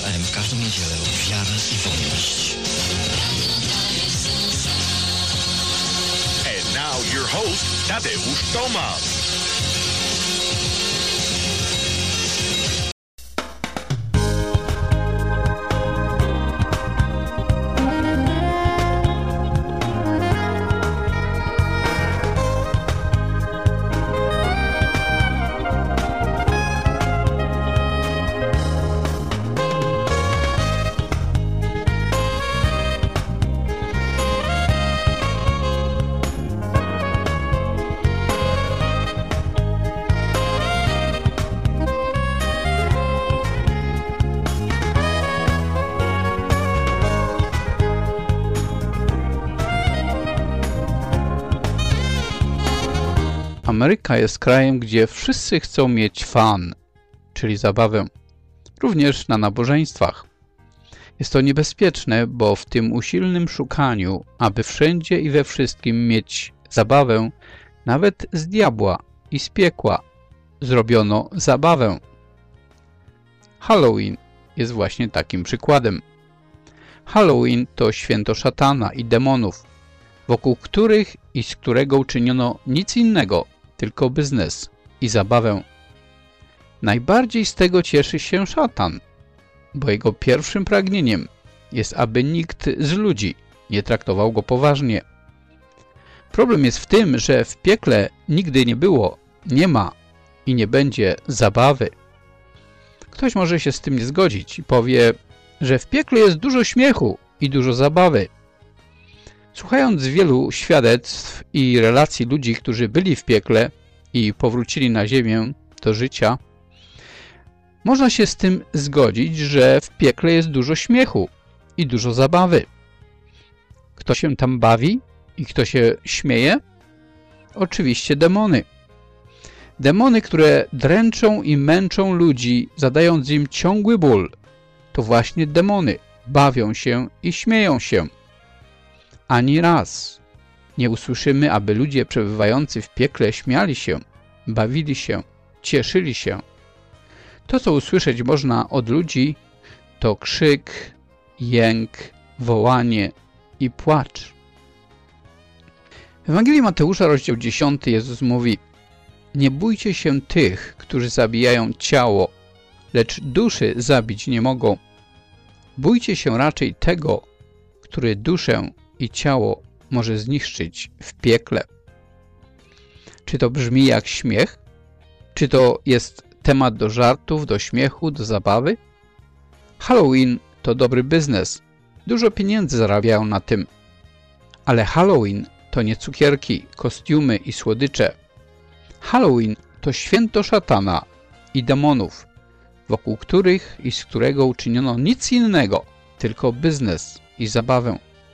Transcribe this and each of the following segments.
M w każdą niedzielę Wiara i Wolność. And now your host, Tadeusz Tomasz. Ameryka jest krajem, gdzie wszyscy chcą mieć fun, czyli zabawę, również na nabożeństwach. Jest to niebezpieczne, bo w tym usilnym szukaniu, aby wszędzie i we wszystkim mieć zabawę, nawet z diabła i z piekła zrobiono zabawę. Halloween jest właśnie takim przykładem. Halloween to święto szatana i demonów, wokół których i z którego uczyniono nic innego, tylko biznes i zabawę. Najbardziej z tego cieszy się szatan, bo jego pierwszym pragnieniem jest, aby nikt z ludzi nie traktował go poważnie. Problem jest w tym, że w piekle nigdy nie było, nie ma i nie będzie zabawy. Ktoś może się z tym nie zgodzić i powie, że w piekle jest dużo śmiechu i dużo zabawy. Słuchając wielu świadectw i relacji ludzi, którzy byli w piekle i powrócili na ziemię do życia, można się z tym zgodzić, że w piekle jest dużo śmiechu i dużo zabawy. Kto się tam bawi i kto się śmieje? Oczywiście demony. Demony, które dręczą i męczą ludzi, zadając im ciągły ból, to właśnie demony bawią się i śmieją się. Ani raz nie usłyszymy, aby ludzie przebywający w piekle śmiali się, bawili się, cieszyli się. To, co usłyszeć można od ludzi, to krzyk, jęk, wołanie i płacz. W Ewangelii Mateusza, rozdział 10, Jezus mówi: nie bójcie się tych, którzy zabijają ciało, lecz duszy zabić nie mogą. Bójcie się raczej tego, który duszę i ciało może zniszczyć w piekle. Czy to brzmi jak śmiech? Czy to jest temat do żartów, do śmiechu, do zabawy? Halloween to dobry biznes. Dużo pieniędzy zarabiają na tym. Ale Halloween to nie cukierki, kostiumy i słodycze. Halloween to święto szatana i demonów, wokół których i z którego uczyniono nic innego, tylko biznes i zabawę.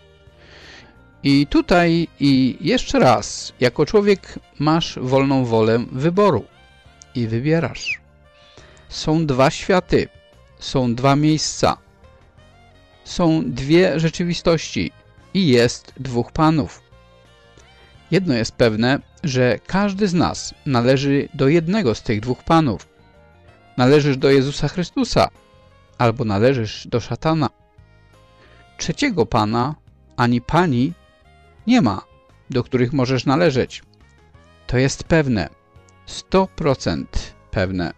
I tutaj i jeszcze raz, jako człowiek masz wolną wolę wyboru i wybierasz. Są dwa światy, są dwa miejsca, są dwie rzeczywistości i jest dwóch panów. Jedno jest pewne, że każdy z nas należy do jednego z tych dwóch panów. Należysz do Jezusa Chrystusa albo należysz do szatana. Trzeciego pana ani pani nie ma, do których możesz należeć. To jest pewne, 100% pewne.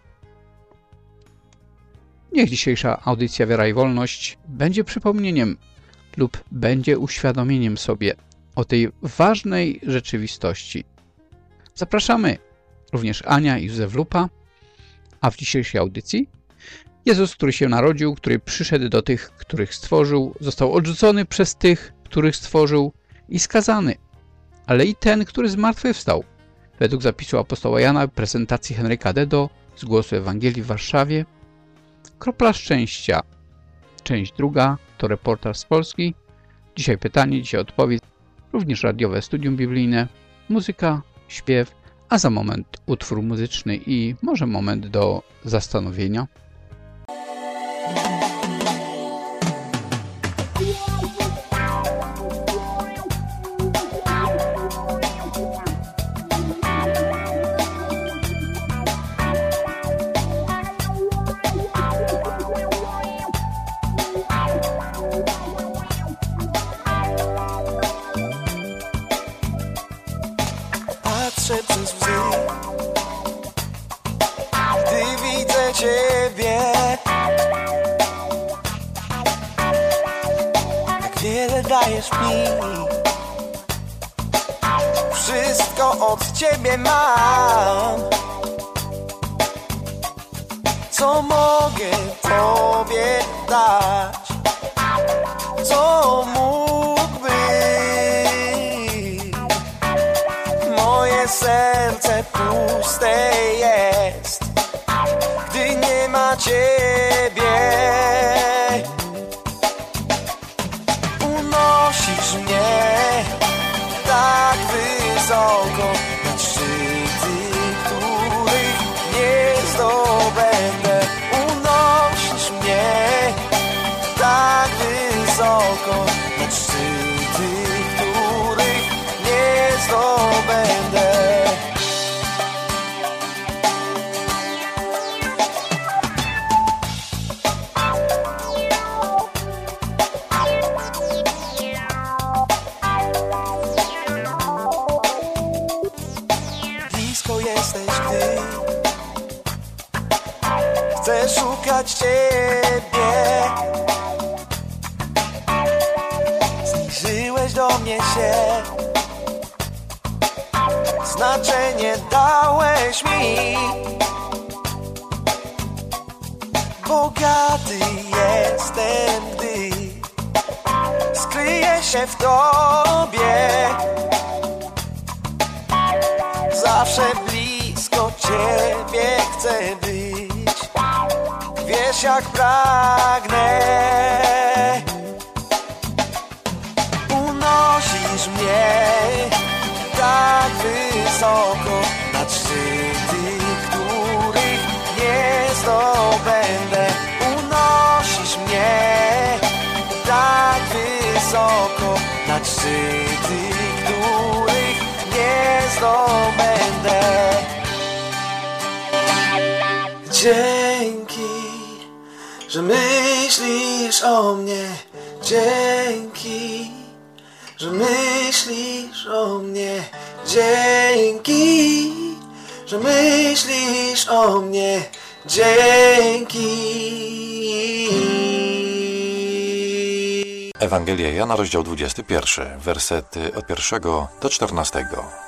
Niech dzisiejsza audycja Wiara i Wolność będzie przypomnieniem lub będzie uświadomieniem sobie o tej ważnej rzeczywistości. Zapraszamy również Ania i Józef Lupa, a w dzisiejszej audycji Jezus, który się narodził, który przyszedł do tych, których stworzył, został odrzucony przez tych, których stworzył i skazany, ale i ten, który zmartwychwstał. Według zapisu apostoła Jana w prezentacji Henryka Dedo z Głosu Ewangelii w Warszawie. Kropla szczęścia. Część druga to reportaż z Polski. Dzisiaj pytanie, dzisiaj odpowiedź. Również radiowe studium biblijne, muzyka, śpiew, a za moment utwór muzyczny i może moment do zastanowienia. dajesz mi. Wszystko od Ciebie mam. Co mogę Tobie dać? Co mógłby? Moje serce puste jest, gdy nie ma Ciebie. Unosisz mnie tak wysoko nad szczyty, których nie zdobędę. Unosisz mnie tak wysoko nad szczyty, których nie zdobędę. Blisko jesteś, gdy chcę szukać Ciebie. Zbliżyłeś do mnie się, znaczenie dałeś mi. Bogaty jestem, gdy skryję się w Tobie. Zawsze blisko Ciebie chcę być. Wiesz, jak pragnę. Unosisz mnie tak wysoko nad szczyty, których nie zdobędę. Unosisz mnie tak wysoko nad szczyty, których nie zdobędę. Dzięki, że myślisz o mnie. Dzięki, że myślisz o mnie. Dzięki, że myślisz o mnie. Dzięki. Ewangelia Jana, rozdział 21, wersety od 1 do 14.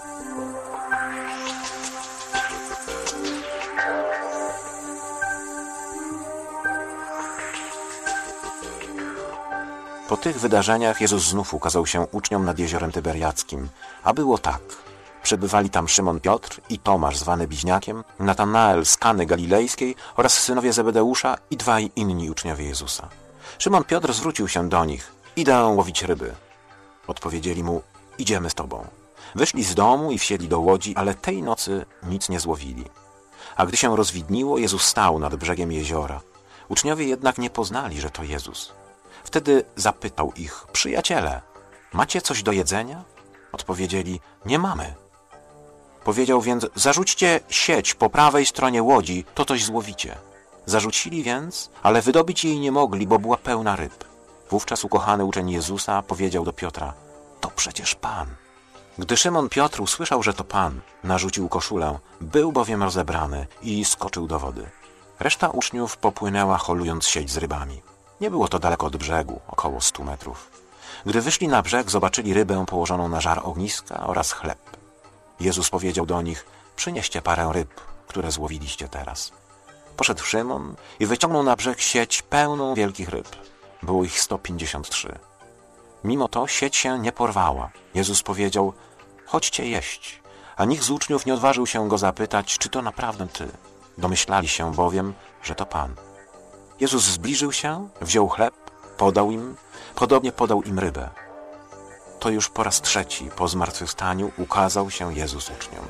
Po tych wydarzeniach Jezus znów ukazał się uczniom nad jeziorem Tyberiackim. A było tak. Przebywali tam Szymon Piotr i Tomasz zwany Bliźniakiem, Natanael z Kany Galilejskiej oraz synowie Zebedeusza i dwaj inni uczniowie Jezusa. Szymon Piotr zwrócił się do nich. Idę łowić ryby. Odpowiedzieli mu, idziemy z Tobą. Wyszli z domu i wsiedli do łodzi, ale tej nocy nic nie złowili. A gdy się rozwidniło, Jezus stał nad brzegiem jeziora. Uczniowie jednak nie poznali, że to Jezus. Wtedy zapytał ich, przyjaciele, macie coś do jedzenia? Odpowiedzieli, nie mamy. Powiedział więc, zarzućcie sieć po prawej stronie łodzi, to coś złowicie. Zarzucili więc, ale wydobyć jej nie mogli, bo była pełna ryb. Wówczas ukochany uczeń Jezusa powiedział do Piotra, to przecież Pan. Gdy Szymon Piotr usłyszał, że to Pan, narzucił koszulę, był bowiem rozebrany i skoczył do wody. Reszta uczniów popłynęła, holując sieć z rybami. Nie było to daleko od brzegu, około 100 metrów. Gdy wyszli na brzeg, zobaczyli rybę położoną na żar ogniska oraz chleb. Jezus powiedział do nich, przynieście parę ryb, które złowiliście teraz. Poszedł Szymon i wyciągnął na brzeg sieć pełną wielkich ryb. Było ich 153. Mimo to sieć się nie porwała. Jezus powiedział, chodźcie jeść. A nikt z uczniów nie odważył się go zapytać, czy to naprawdę Ty. Domyślali się bowiem, że to Pan. Jezus zbliżył się, wziął chleb, podał im, podobnie podał im rybę. To już po raz trzeci po zmartwychwstaniu ukazał się Jezus uczniom.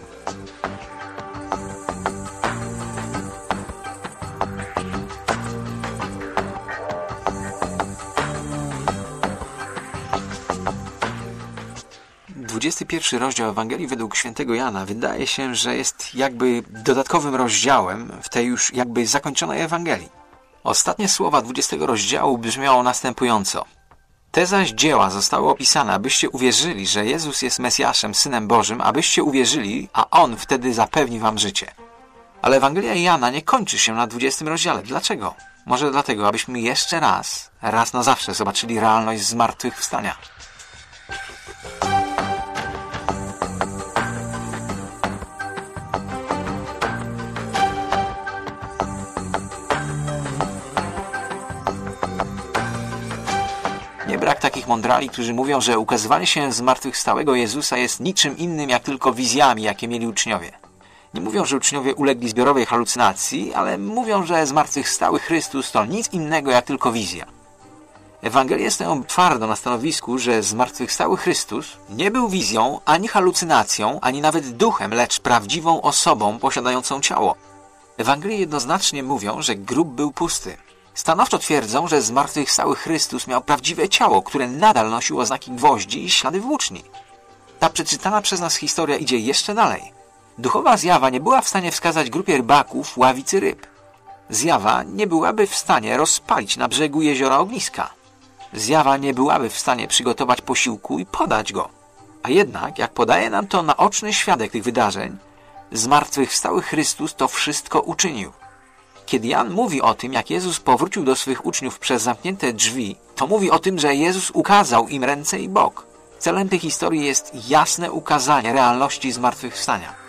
XXI rozdział Ewangelii według świętego Jana wydaje się, że jest jakby dodatkowym rozdziałem w tej już jakby zakończonej Ewangelii. Ostatnie słowa 20 rozdziału brzmiało następująco. Te zaś dzieła zostały opisane, abyście uwierzyli, że Jezus jest Mesjaszem, Synem Bożym, abyście uwierzyli, a On wtedy zapewni wam życie. Ale Ewangelia Jana nie kończy się na 20 rozdziale. Dlaczego? Może dlatego, abyśmy jeszcze raz na zawsze zobaczyli realność zmartwychwstania. Nie brak takich mądrali, którzy mówią, że ukazywanie się zmartwychwstałego Jezusa jest niczym innym jak tylko wizjami, jakie mieli uczniowie. Nie mówią, że uczniowie ulegli zbiorowej halucynacji, ale mówią, że zmartwychwstały Chrystus to nic innego jak tylko wizja. Ewangelie stoją twardo na stanowisku, że zmartwychwstały Chrystus nie był wizją, ani halucynacją, ani nawet duchem, lecz prawdziwą osobą posiadającą ciało. Ewangelie jednoznacznie mówią, że grób był pusty. Stanowczo twierdzą, że zmartwychwstały Chrystus miał prawdziwe ciało, które nadal nosiło znaki gwoździ i ślady włóczni. Ta przeczytana przez nas historia idzie jeszcze dalej. Duchowa zjawa nie była w stanie wskazać grupie rybaków ławicy ryb. Zjawa nie byłaby w stanie rozpalić na brzegu jeziora ogniska. Zjawa nie byłaby w stanie przygotować posiłku i podać go. A jednak, jak podaje nam to naoczny świadek tych wydarzeń, zmartwychwstały Chrystus to wszystko uczynił. Kiedy Jan mówi o tym, jak Jezus powrócił do swych uczniów przez zamknięte drzwi, to mówi o tym, że Jezus ukazał im ręce i bok. Celem tej historii jest jasne ukazanie realności zmartwychwstania.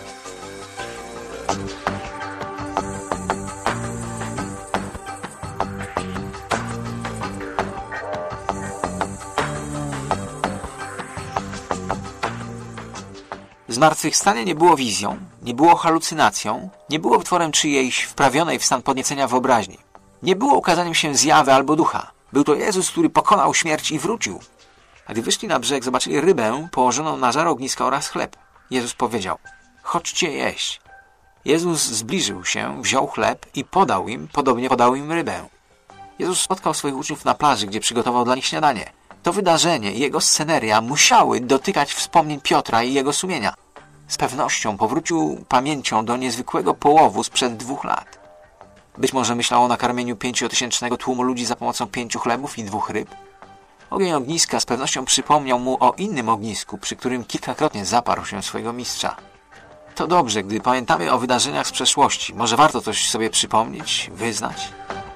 Zmartwychwstanie nie było wizją, nie było halucynacją, nie było tworem czyjejś wprawionej w stan podniecenia wyobraźni. Nie było ukazaniem się zjawy albo ducha. Był to Jezus, który pokonał śmierć i wrócił. A gdy wyszli na brzeg, zobaczyli rybę położoną na żar ogniska oraz chleb. Jezus powiedział: chodźcie jeść. Jezus zbliżył się, wziął chleb i podał im, podobnie podał im rybę. Jezus spotkał swoich uczniów na plaży, gdzie przygotował dla nich śniadanie. To wydarzenie i jego sceneria musiały dotykać wspomnień Piotra i jego sumienia. Z pewnością powrócił pamięcią do niezwykłego połowu sprzed 2 lat. Być może myślał o nakarmieniu 5-tysięcznego tłumu ludzi za pomocą 5 chlebów i 2 ryb. Ogień ogniska z pewnością przypomniał mu o innym ognisku, przy którym kilkakrotnie zaparł się swojego mistrza. To dobrze, gdy pamiętamy o wydarzeniach z przeszłości. Może warto coś sobie przypomnieć, wyznać?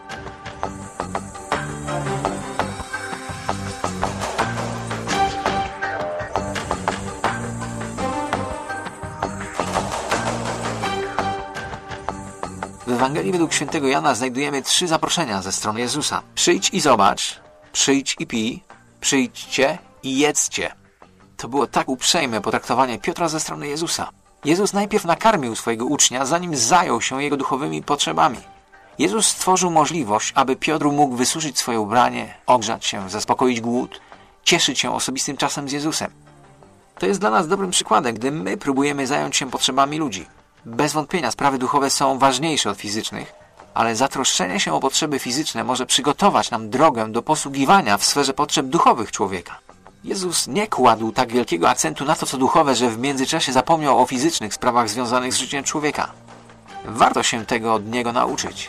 W Ewangelii według świętego Jana znajdujemy 3 zaproszenia ze strony Jezusa. Przyjdź i zobacz, przyjdź i pij, przyjdźcie i jedzcie. To było tak uprzejme potraktowanie Piotra ze strony Jezusa. Jezus najpierw nakarmił swojego ucznia, zanim zajął się jego duchowymi potrzebami. Jezus stworzył możliwość, aby Piotr mógł wysuszyć swoje ubranie, ogrzać się, zaspokoić głód, cieszyć się osobistym czasem z Jezusem. To jest dla nas dobrym przykładem, gdy my próbujemy zająć się potrzebami ludzi. Bez wątpienia sprawy duchowe są ważniejsze od fizycznych, ale zatroszczenie się o potrzeby fizyczne może przygotować nam drogę do posługiwania w sferze potrzeb duchowych człowieka. Jezus nie kładł tak wielkiego akcentu na to, co duchowe, że w międzyczasie zapomniał o fizycznych sprawach związanych z życiem człowieka. Warto się tego od Niego nauczyć.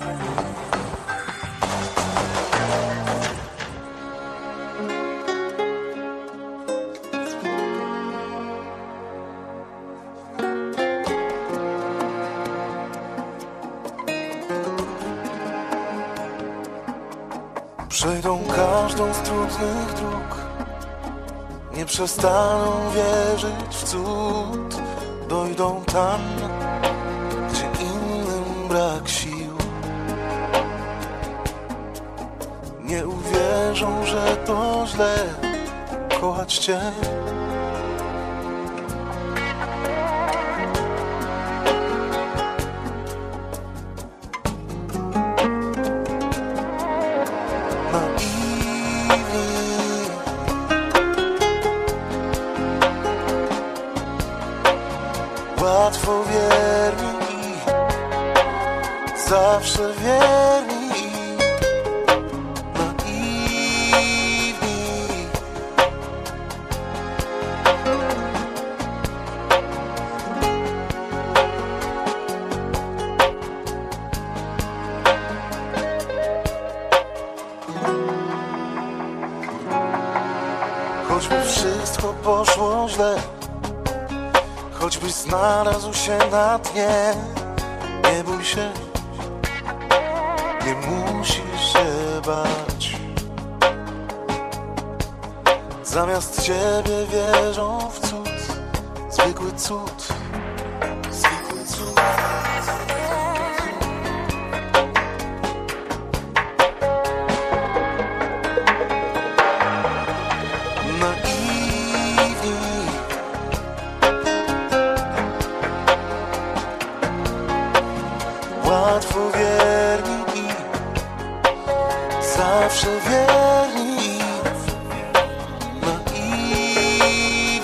Przejdą każdą z trudnych dróg, nie przestaną wierzyć w cud. Dojdą tam, gdzie innym brak sił. Nie uwierzą, że to źle kochać Cię. Łatwo wierni i zawsze wierni i naiwni. Choćby wszystko poszło źle, choćbyś znalazł się na dnie, nie bój się, nie musisz się bać. Zamiast Ciebie wierzą w cud, zwykły cud, zwykły cud. zawsze wierni, naiwni.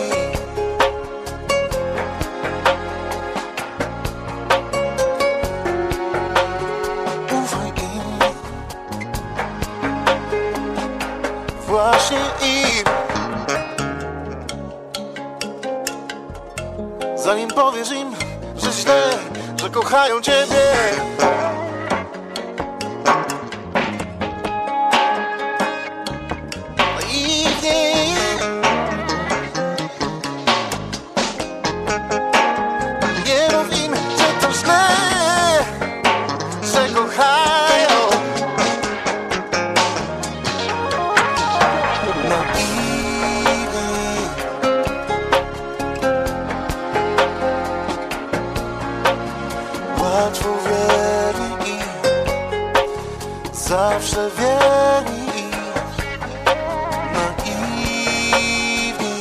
Ufaj im, właśnie im. Zanim powiesz im, że źle, że kochają ciebie, naiwni. Nie mów im, że to źle, że kochają. Łatwo wierni im, zawsze wierni im, naiwni.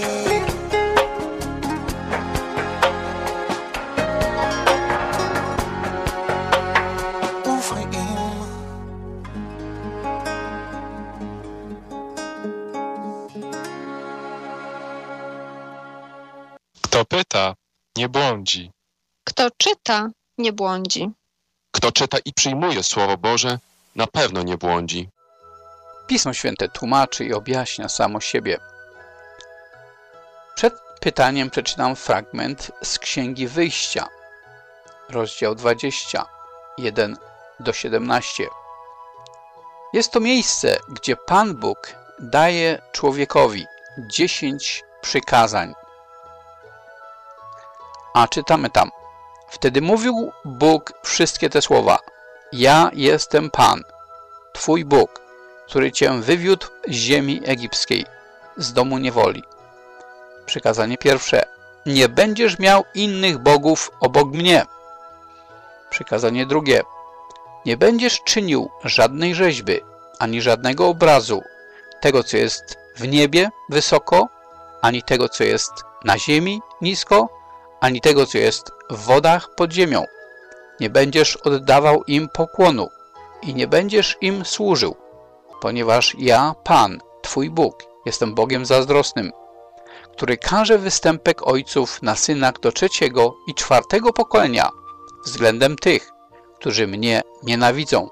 Ufaj im. Kto pyta, nie błądzi. Kto czyta, nie błądzi. Kto czyta i przyjmuje Słowo Boże, na pewno nie błądzi. Pismo Święte tłumaczy i objaśnia samo siebie. Przed pytaniem przeczytam fragment z Księgi Wyjścia, rozdział 20, 1-17. Jest to miejsce, gdzie Pan Bóg daje człowiekowi 10 przykazań. A czytamy tam: Wtedy mówił Bóg wszystkie te słowa: Ja jestem Pan, Twój Bóg, który Cię wywiódł z ziemi egipskiej, z domu niewoli. Przykazanie pierwsze: Nie będziesz miał innych bogów obok mnie. Przykazanie drugie: Nie będziesz czynił żadnej rzeźby, ani żadnego obrazu, tego, co jest w niebie wysoko, ani tego, co jest na ziemi nisko, ani tego, co jest w wodach pod ziemią. Nie będziesz oddawał im pokłonu i nie będziesz im służył, ponieważ ja, Pan, Twój Bóg, jestem Bogiem zazdrosnym, który karze występek ojców na synach do 3. i 4. pokolenia względem tych, którzy mnie nienawidzą.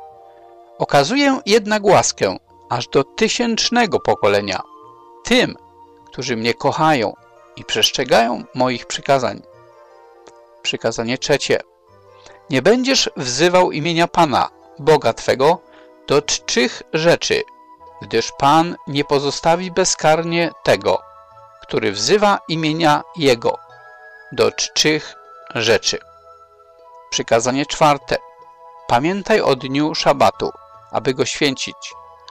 Okazuję jednak łaskę aż do 1000. pokolenia tym, którzy mnie kochają i przestrzegają moich przykazań. Przykazanie trzecie: Nie będziesz wzywał imienia Pana, Boga Twego, do 3 rzeczy, gdyż Pan nie pozostawi bezkarnie tego, który wzywa imienia Jego, do 3 rzeczy. Przykazanie czwarte: Pamiętaj o dniu szabatu, aby go święcić.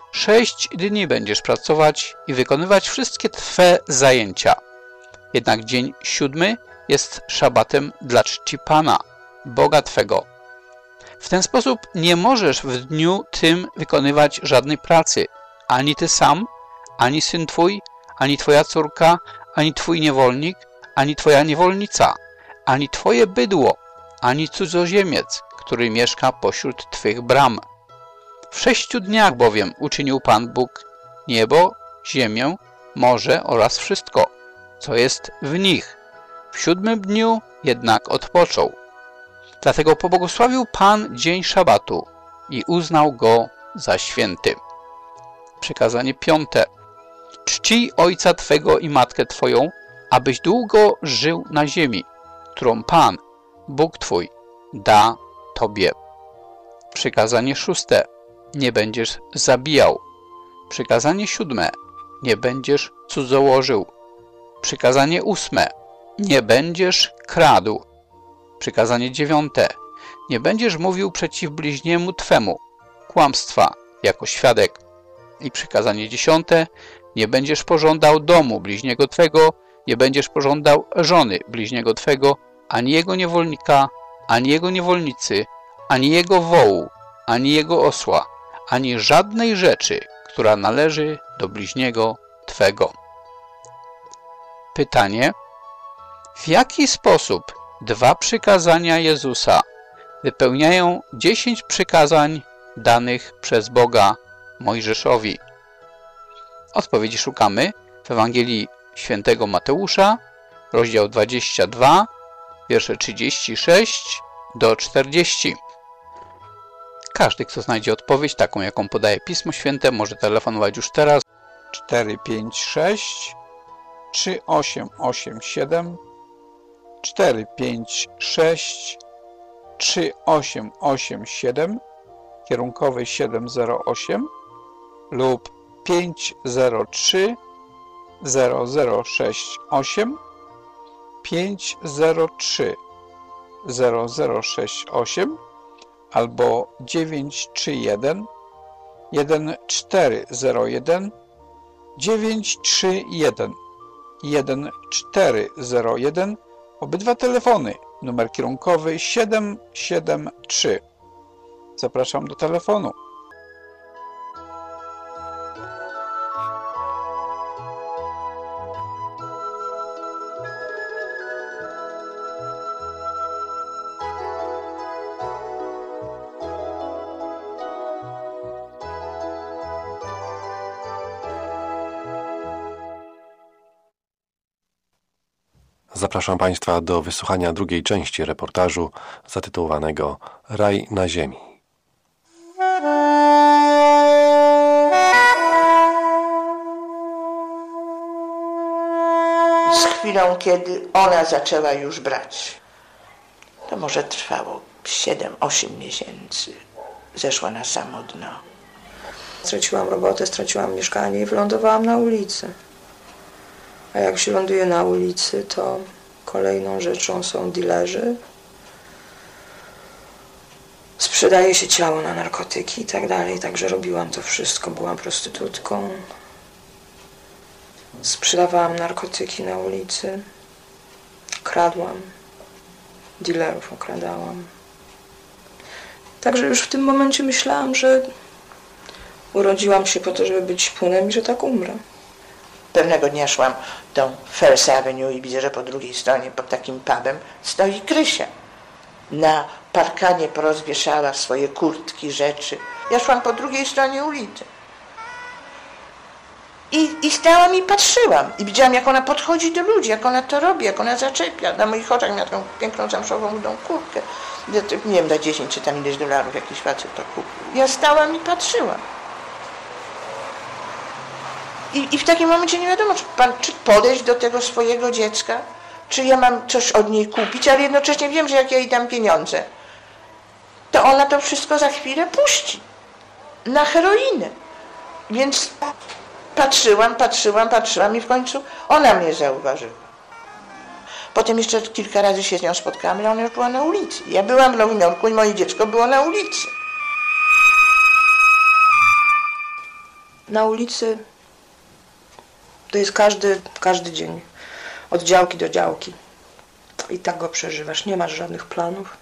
6 dni będziesz pracować i wykonywać wszystkie Twe zajęcia. Jednak dzień 7 jest szabatem dla czci Pana, Boga Twego. W ten sposób nie możesz w dniu tym wykonywać żadnej pracy, ani Ty sam, ani syn Twój, ani Twoja córka, ani Twój niewolnik, ani Twoja niewolnica, ani Twoje bydło, ani cudzoziemiec, który mieszka pośród Twych bram. W 6 dniach bowiem uczynił Pan Bóg niebo, ziemię, morze oraz wszystko, co jest w nich. W 7 dniu jednak odpoczął. Dlatego pobłogosławił Pan dzień szabatu i uznał go za święty. Przykazanie piąte: Czcij ojca Twego i matkę Twoją, abyś długo żył na ziemi, którą Pan, Bóg Twój, da Tobie. Przykazanie szóste: Nie będziesz zabijał. Przykazanie 7: Nie będziesz cudzołożył. Przykazanie 8: Nie będziesz kradł. Przykazanie 9: Nie będziesz mówił przeciw bliźniemu Twemu kłamstwa jako świadek. I przykazanie 10: Nie będziesz pożądał domu bliźniego Twego, nie będziesz pożądał żony bliźniego Twego, ani jego niewolnika, ani jego niewolnicy, ani jego wołu, ani jego osła, ani żadnej rzeczy, która należy do bliźniego Twego. Pytanie: w jaki sposób 2 przykazania Jezusa wypełniają 10 przykazań danych przez Boga Mojżeszowi? Odpowiedzi szukamy w Ewangelii Świętego Mateusza, rozdział 22, wiersze 36 do 40. Każdy, kto znajdzie odpowiedź taką, jaką podaje Pismo Święte, może telefonować już teraz 456 3887 456 3887 kierunkowy 708 lub 503 0068 503 0068 albo 931 1401 931 1401. Obydwa telefony, numer kierunkowy 773. Zapraszam do telefonu. Zapraszam Państwa do wysłuchania drugiej części reportażu zatytułowanego Raj na ziemi. Z chwilą, kiedy ona zaczęła już brać, to może trwało 7-8 miesięcy, zeszła na samo dno. Straciłam robotę, straciłam mieszkanie i wylądowałam na ulicy. A jak się ląduje na ulicy, to kolejną rzeczą są dilerzy. Sprzedaje się ciało na narkotyki i tak dalej. Także robiłam to wszystko. Byłam prostytutką. Sprzedawałam narkotyki na ulicy. Kradłam. Dilerów okradałam. Także już w tym momencie myślałam, że urodziłam się po to, żeby być śpunem i że tak umrę. Pewnego dnia szłam tą First Avenue i widzę, że po drugiej stronie, pod takim pubem, stoi Krysia. Na parkanie porozwieszała swoje kurtki, rzeczy. Ja szłam po drugiej stronie ulicy. I stałam i patrzyłam. I widziałam, jak ona podchodzi do ludzi, jak ona to robi, jak ona zaczepia. Na moich oczach miała taką piękną zamszową rudą kurtkę. Nie wiem, za 10 czy tam ileś dolarów jakiś facet to kupił. Ja stałam i patrzyłam. I w takim momencie nie wiadomo, czy podejść do tego swojego dziecka, czy ja mam coś od niej kupić, ale jednocześnie wiem, że jak ja jej dam pieniądze, to ona to wszystko za chwilę puści na heroinę. Więc patrzyłam i w końcu ona mnie zauważyła. Potem jeszcze kilka razy się z nią spotkałam, ale ona już była na ulicy. Ja byłam w Nowym Jorku i moje dziecko było na ulicy. Na ulicy to jest każdy dzień, od działki do działki. I tak go przeżywasz, nie masz żadnych planów.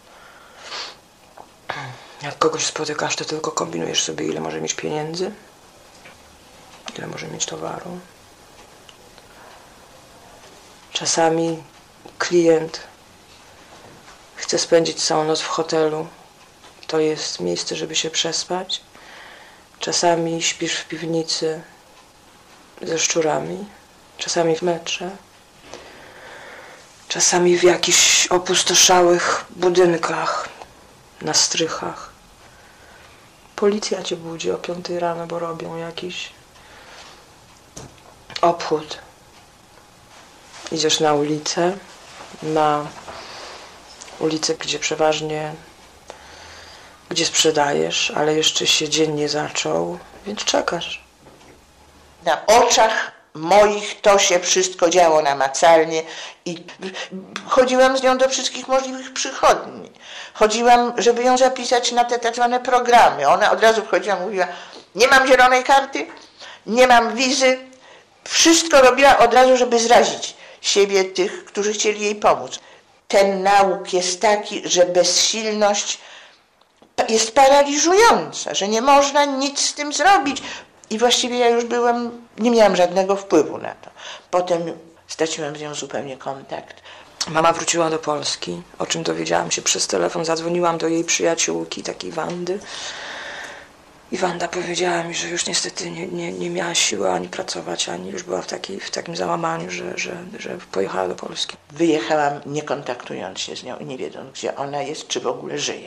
Jak kogoś spotykasz, to tylko kombinujesz sobie, ile może mieć pieniędzy, ile może mieć towaru. Czasami klient chce spędzić całą noc w hotelu. To jest miejsce, żeby się przespać. Czasami śpisz w piwnicy ze szczurami, czasami w metrze, czasami w jakichś opustoszałych budynkach, na strychach. Policja cię budzi o 5 rano, bo robią jakiś obchód. Idziesz na ulicę, gdzie przeważnie, gdzie sprzedajesz, ale jeszcze się dzień nie zaczął, więc czekasz. Na oczach moich to się wszystko działo namacalnie i chodziłam z nią do wszystkich możliwych przychodni. Chodziłam, żeby ją zapisać na te tak zwane programy. Ona od razu wchodziła, mówiła, nie mam zielonej karty, nie mam wizy. Wszystko robiła od razu, żeby zrazić siebie, tych, którzy chcieli jej pomóc. Ten nauk jest taki, że bezsilność jest paraliżująca, że nie można nic z tym zrobić. I właściwie ja już nie miałam żadnego wpływu na to. Potem straciłam z nią zupełnie kontakt. Mama wróciła do Polski, o czym dowiedziałam się przez telefon. Zadzwoniłam do jej przyjaciółki, takiej Wandy. I Wanda powiedziała mi, że już niestety nie miała siły ani pracować, ani już była w takim załamaniu, że pojechała do Polski. Wyjechałam nie kontaktując się z nią i nie wiedząc, gdzie ona jest, czy w ogóle żyje.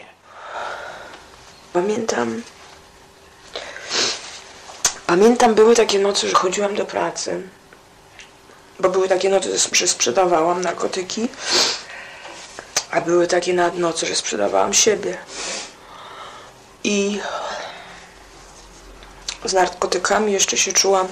Pamiętam, były takie noce, że chodziłam do pracy, bo były takie noce, że sprzedawałam narkotyki, a były takie noce, że sprzedawałam siebie. I z narkotykami jeszcze się czułam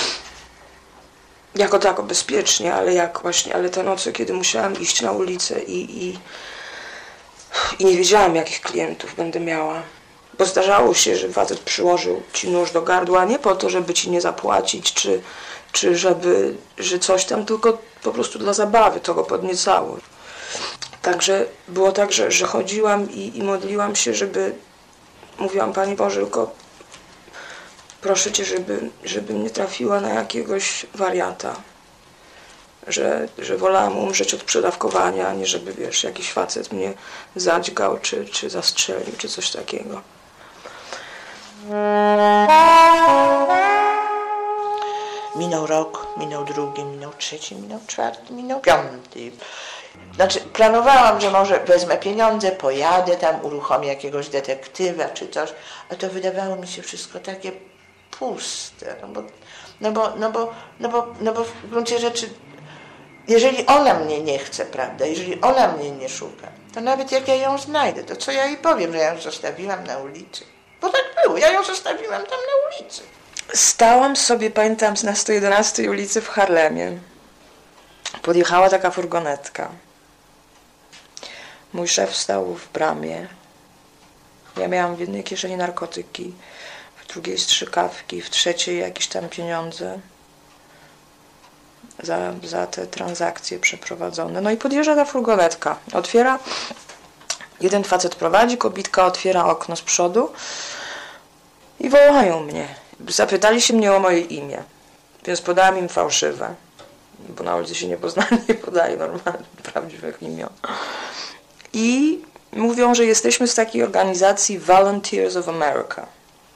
jako tako bezpiecznie, ale te noce, kiedy musiałam iść na ulicę i nie wiedziałam, jakich klientów będę miała. Bo zdarzało się, że facet przyłożył ci nóż do gardła nie po to, żeby ci nie zapłacić, czy że coś tam, tylko po prostu dla zabawy, to go podniecało. Także było tak, że chodziłam i modliłam się, mówiłam, Panie Boże, tylko proszę Cię, żebym nie trafiła na jakiegoś wariata. Że wolałam umrzeć od przedawkowania, a nie żeby, wiesz, jakiś facet mnie zadźgał, czy zastrzelił, czy coś takiego. Minął rok, minął drugi, minął trzeci, minął czwarty, minął piąty. Znaczy, planowałam, że może wezmę pieniądze, pojadę tam, uruchomię jakiegoś detektywa czy coś, a to wydawało mi się wszystko takie puste, no bo w gruncie rzeczy, jeżeli ona mnie nie chce, prawda, jeżeli ona mnie nie szuka, to nawet jak ja ją znajdę, to co ja jej powiem, że ja ją zostawiłam na ulicy? Bo tak było, ja ją zostawiłam tam na ulicy. Stałam sobie, pamiętam, na 111 ulicy w Harlemie. Podjechała taka furgonetka. Mój szef stał w bramie. Ja miałam w jednej kieszeni narkotyki, w drugiej strzykawki, w trzeciej jakieś tam pieniądze za te transakcje przeprowadzone. No i podjeżdża ta furgonetka. Otwiera, jeden facet prowadzi, kobitka otwiera okno z przodu i wołają mnie. Zapytali się mnie o moje imię, więc podałam im fałszywe, bo na ulicy się nie poznali, nie podaje normalnie prawdziwych imion. I mówią, że jesteśmy z takiej organizacji Volunteers of America.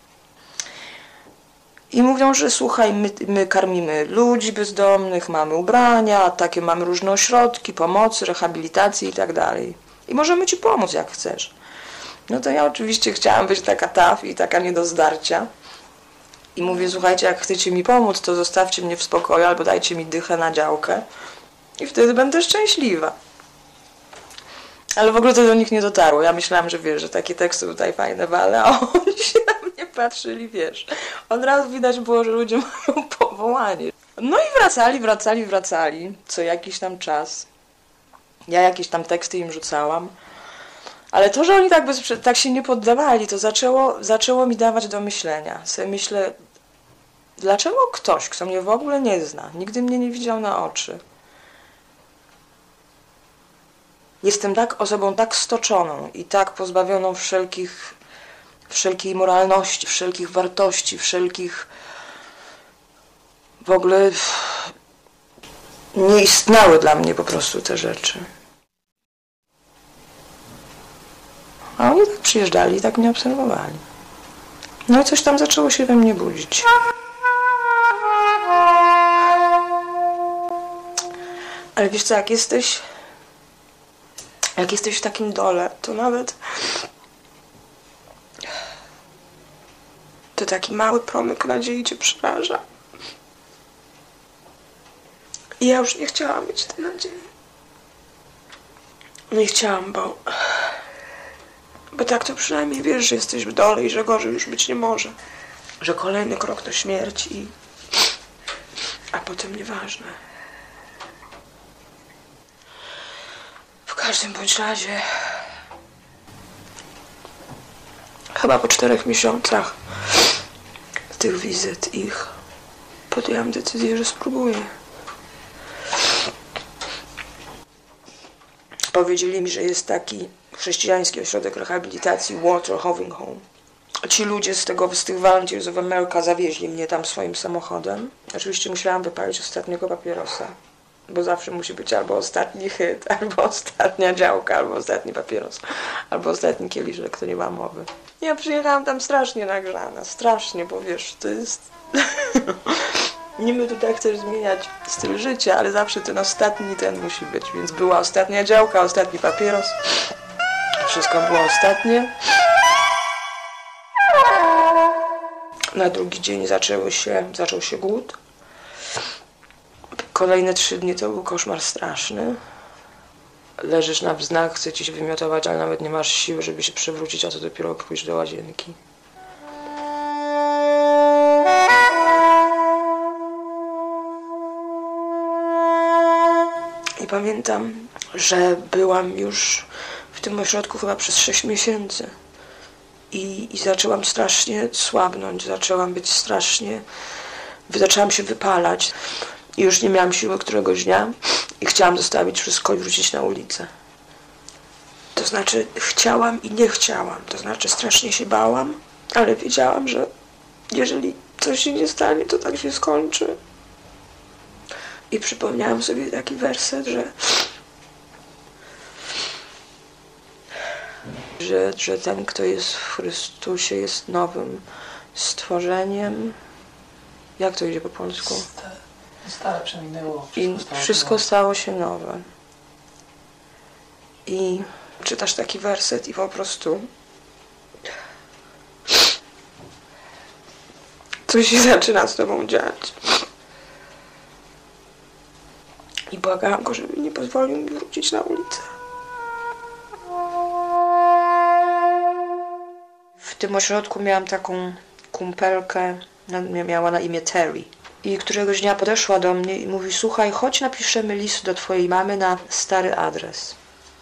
I mówią, że słuchaj, my karmimy ludzi bezdomnych, mamy ubrania, takie mamy różne ośrodki, pomocy, rehabilitacji i tak dalej. I możemy ci pomóc, jak chcesz. No to ja oczywiście chciałam być taka tough i taka nie do zdarcia. I mówię, słuchajcie, jak chcecie mi pomóc, to zostawcie mnie w spokoju albo dajcie mi dychę na działkę i wtedy będę szczęśliwa. Ale w ogóle to do nich nie dotarło. Ja myślałam, że wiesz, że takie teksty tutaj fajne wale, a oni się na mnie patrzyli, wiesz. Od razu widać było, że ludzie mają powołanie. No i wracali, co jakiś tam czas. Ja jakieś tam teksty im rzucałam. Ale to, że oni tak się nie poddawali, to zaczęło mi dawać do myślenia. Sobie myślę, dlaczego ktoś, kto mnie w ogóle nie zna, nigdy mnie nie widział na oczy, jestem osobą tak stoczoną i tak pozbawioną wszelkiej moralności, wszelkich wartości, wszelkich w ogóle nie istniały dla mnie po prostu te rzeczy. A oni tak przyjeżdżali i tak mnie obserwowali. No i coś tam zaczęło się we mnie budzić. Ale wiesz co, jak jesteś w takim dole, to nawet to taki mały promyk nadziei cię przeraża. I ja już nie chciałam mieć tej nadziei. Nie chciałam, bo tak to przynajmniej wiesz, że jesteś w dole i że gorzej już być nie może. Że kolejny krok to śmierć a potem nieważne. W każdym bądź razie chyba po 4 miesiącach tych wizyt podjęłam decyzję, że spróbuję. Powiedzieli mi, że jest taki chrześcijański ośrodek rehabilitacji Water Hoving Home. Ci ludzie z tych Volunteers of America zawieźli mnie tam swoim samochodem. Oczywiście musiałam wypalić ostatniego papierosa. bo zawsze musi być albo ostatni hit, albo ostatnia działka, albo ostatni papieros, albo ostatni kieliszek, to nie ma mowy. Ja przyjechałam tam strasznie nagrzana, strasznie, bo wiesz, to jest... Niby tutaj chcesz zmieniać styl życia, ale zawsze ten ostatni ten musi być, więc była ostatnia działka, ostatni papieros, wszystko było ostatnie. Na drugi dzień zaczął się głód. Kolejne 3 dni to był koszmar straszny. Leżysz na wznak, chce ci się wymiotować, ale nawet nie masz siły, żeby się przewrócić, a co dopiero pójść do łazienki. I pamiętam, że byłam już w tym ośrodku chyba przez 6 miesięcy. I zaczęłam strasznie słabnąć, zaczęłam się wypalać. I już nie miałam siły któregoś dnia i chciałam zostawić wszystko i wrócić na ulicę. To znaczy chciałam i nie chciałam, to znaczy strasznie się bałam, ale wiedziałam, że jeżeli coś się nie stanie, to tak się skończy. I przypomniałam sobie taki werset, że ten, kto jest w Chrystusie, jest nowym stworzeniem. Jak to idzie po polsku? Stare przeminęło. I wszystko stało się nowe. I czytasz taki werset i po prostu coś się zaczyna z tobą dziać. I błagałam go, żeby nie pozwolił mi wrócić na ulicę. W tym ośrodku miałam taką kumpelkę, miała na imię Terry. I któregoś dnia podeszła do mnie i mówi: słuchaj, chodź napiszemy list do twojej mamy na stary adres.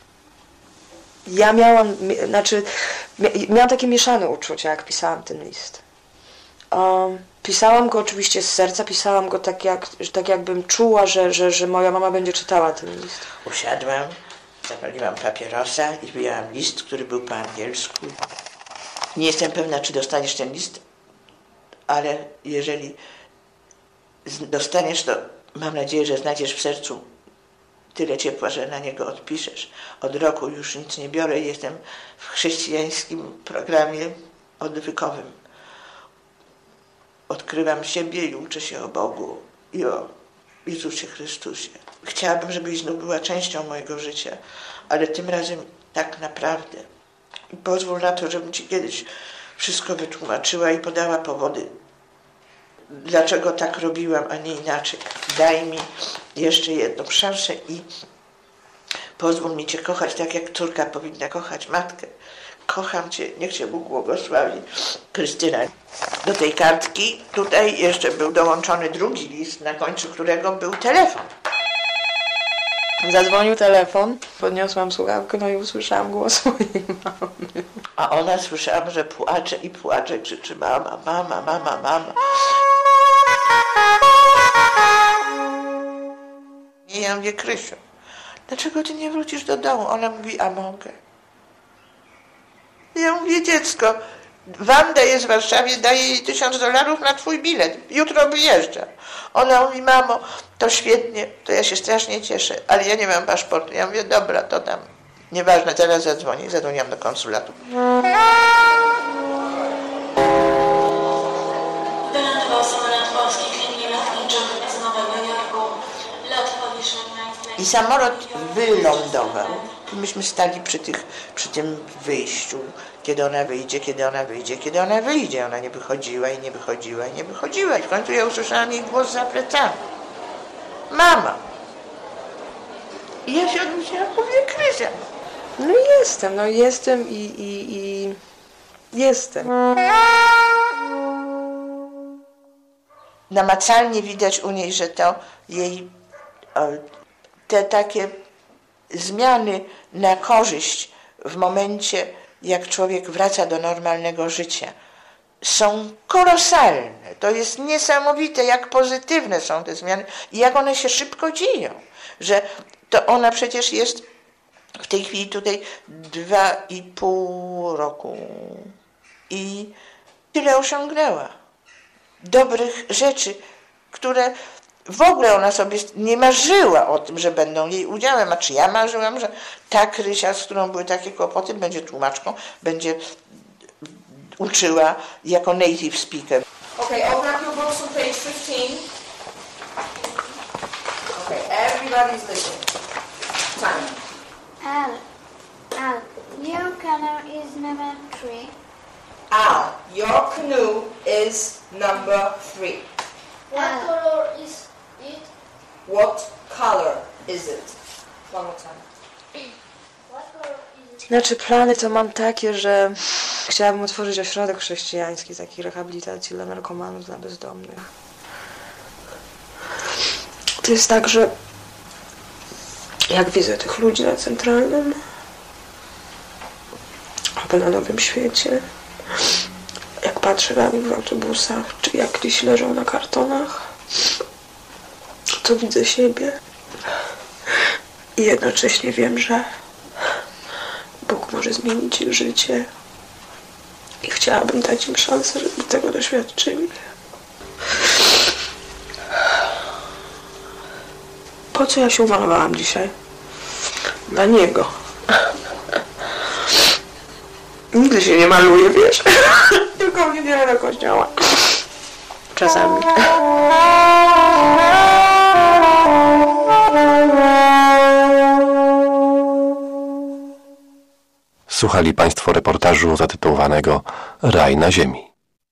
Ja miałam takie mieszane uczucia, jak pisałam ten list. Pisałam go oczywiście z serca, pisałam go tak jakbym czuła, że moja mama będzie czytała ten list. Usiadłam, zapaliłam papierosa i wyjęłam list, który był po angielsku. Nie jestem pewna, czy dostaniesz ten list, ale jeżeli dostaniesz, to mam nadzieję, że znajdziesz w sercu tyle ciepła, że na niego odpiszesz. Od roku już nic nie biorę, jestem w chrześcijańskim programie odwykowym. Odkrywam siebie i uczę się o Bogu i o Jezusie Chrystusie. Chciałabym, żebyś znów była częścią mojego życia, ale tym razem tak naprawdę. I pozwól na to, żebym ci kiedyś wszystko wytłumaczyła i podała powody, dlaczego tak robiłam, a nie inaczej. Daj mi jeszcze jedną szansę i pozwól mi cię kochać tak, jak córka powinna kochać matkę. Kocham cię, niech cię Bóg błogosławi. Krystyna. Do tej kartki tutaj jeszcze był dołączony drugi list, na końcu którego był telefon. Zadzwonił telefon, podniosłam słuchawkę, no i usłyszałam głos mojej mamy. A ona, słyszałam, że płacze i płacze, krzyczy: mama, mama, mama, mama. I ja mówię: Krysiu, dlaczego ty nie wrócisz do domu? Ona mówi: a mogę. Ja mówię: dziecko, Wanda jest w Warszawie, daję jej $1000 na twój bilet. Jutro wyjeżdża. Ona mówi: mamo, to świetnie, to ja się strasznie cieszę, ale ja nie mam paszportu. Ja mówię: dobra, to tam. Nieważne, teraz zadzwonię. Zadzwoniłam do konsulatu. I samolot wylądował. I myśmy stali przy tym wyjściu. Kiedy ona wyjdzie, kiedy ona wyjdzie, kiedy ona wyjdzie. Ona nie wychodziła i nie wychodziła i nie wychodziła. I w końcu ja usłyszałam jej głos za plecami: mama. I ja się odwróciłam, mówię: Krysia. No jestem i jestem. Namacalnie widać u niej, że to jej te takie zmiany na korzyść w momencie, jak człowiek wraca do normalnego życia, są kolosalne. To jest niesamowite, jak pozytywne są te zmiany i jak one się szybko dzieją. Że to ona przecież jest w tej chwili tutaj 2,5 roku i tyle osiągnęła. Dobrych rzeczy, które w ogóle ona sobie nie marzyła o tym, że będą jej udziałem. A czy ja marzyłam, że ta Krysia, z którą były takie kłopoty, będzie tłumaczką, będzie uczyła jako native speaker. Okay, open up your books on page 15. Okay, everybody's listening. Time. Al, your canoe is number 3. Al, your canoe is number 3. What color is it? What color is it? One more time. What color is it? Znaczy plany to mam takie, że chciałabym otworzyć ośrodek chrześcijański, takiej rehabilitacji dla narkomanów, dla bezdomnych. To jest tak, że jak widzę tych ludzi na Centralnym albo na Nowym Świecie, jak patrzę na nich w autobusach, czy jak gdzieś leżą na kartonach, to widzę siebie i jednocześnie wiem, że Bóg może zmienić ich życie i chciałabym dać im szansę, żeby tego doświadczyli. Po co ja się umalowałam dzisiaj? Dla niego. Nigdy się nie maluję, wiesz? Tylko w niedzielę do kościoła. Czasami. Słuchali Państwo reportażu zatytułowanego Raj na ziemi.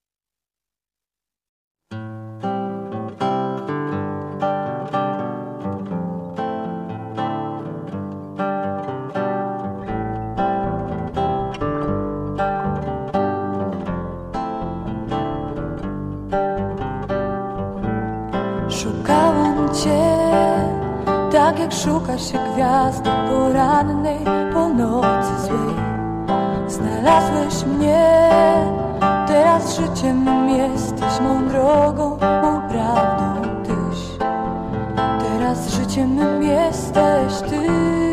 Szukałam Cię, tak jak szuka się gwiazdy porannej, po nocy złej. Znalazłeś mnie, teraz życiem mym jesteś, mą drogą, mą prawdą Tyś. Teraz życiem mym jesteś Ty.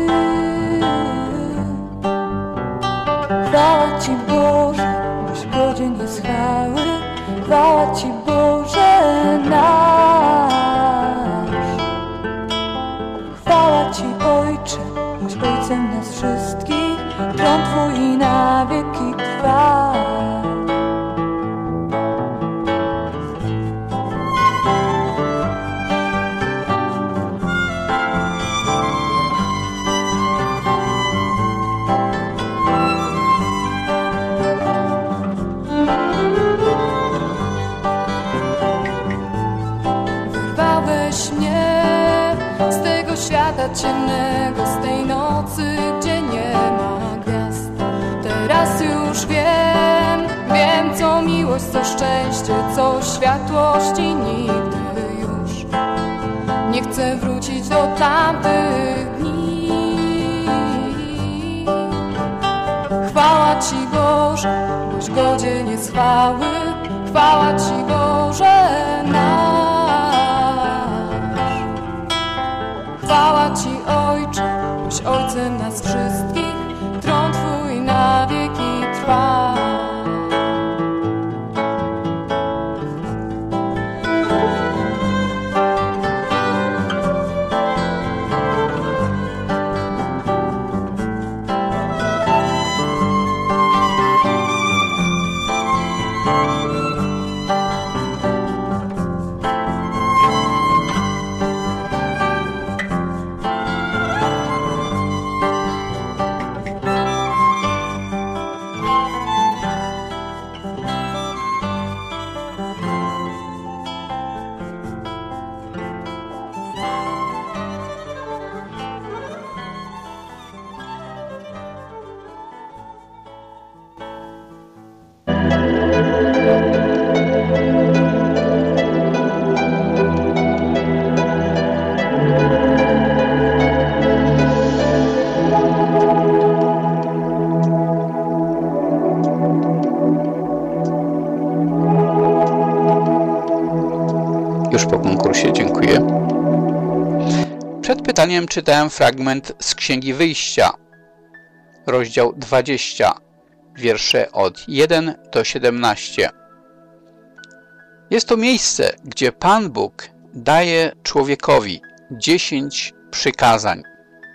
Chwała Ci Boże, byś godzien jest chwały. Chwała Ci Boże nasz. Chwała Ci Ojcze, byś Ojcem nas wszystkich. Tron Twój na wieki trwa. Wyrwałeś mnie z tego świata ciemnego, z tej nocy, gdzie nie ma gwiazd. Teraz już wiem, co miłość, co szczęście, co światłość i nigdy już nie chcę wrócić do tamtych dni. Chwała Ci Boże, byś godzien jest chwały. Chwała Ci Boże nasz. Chwała Ci Ojcze, byś Ojcem nas wszystkich. Tron Twój na wieki trwa. Już po konkursie, dziękuję. Przed pytaniem czytałem fragment z Księgi Wyjścia, rozdział 20, wiersze od 1 do 17. Jest to miejsce, gdzie Pan Bóg daje człowiekowi 10 przykazań.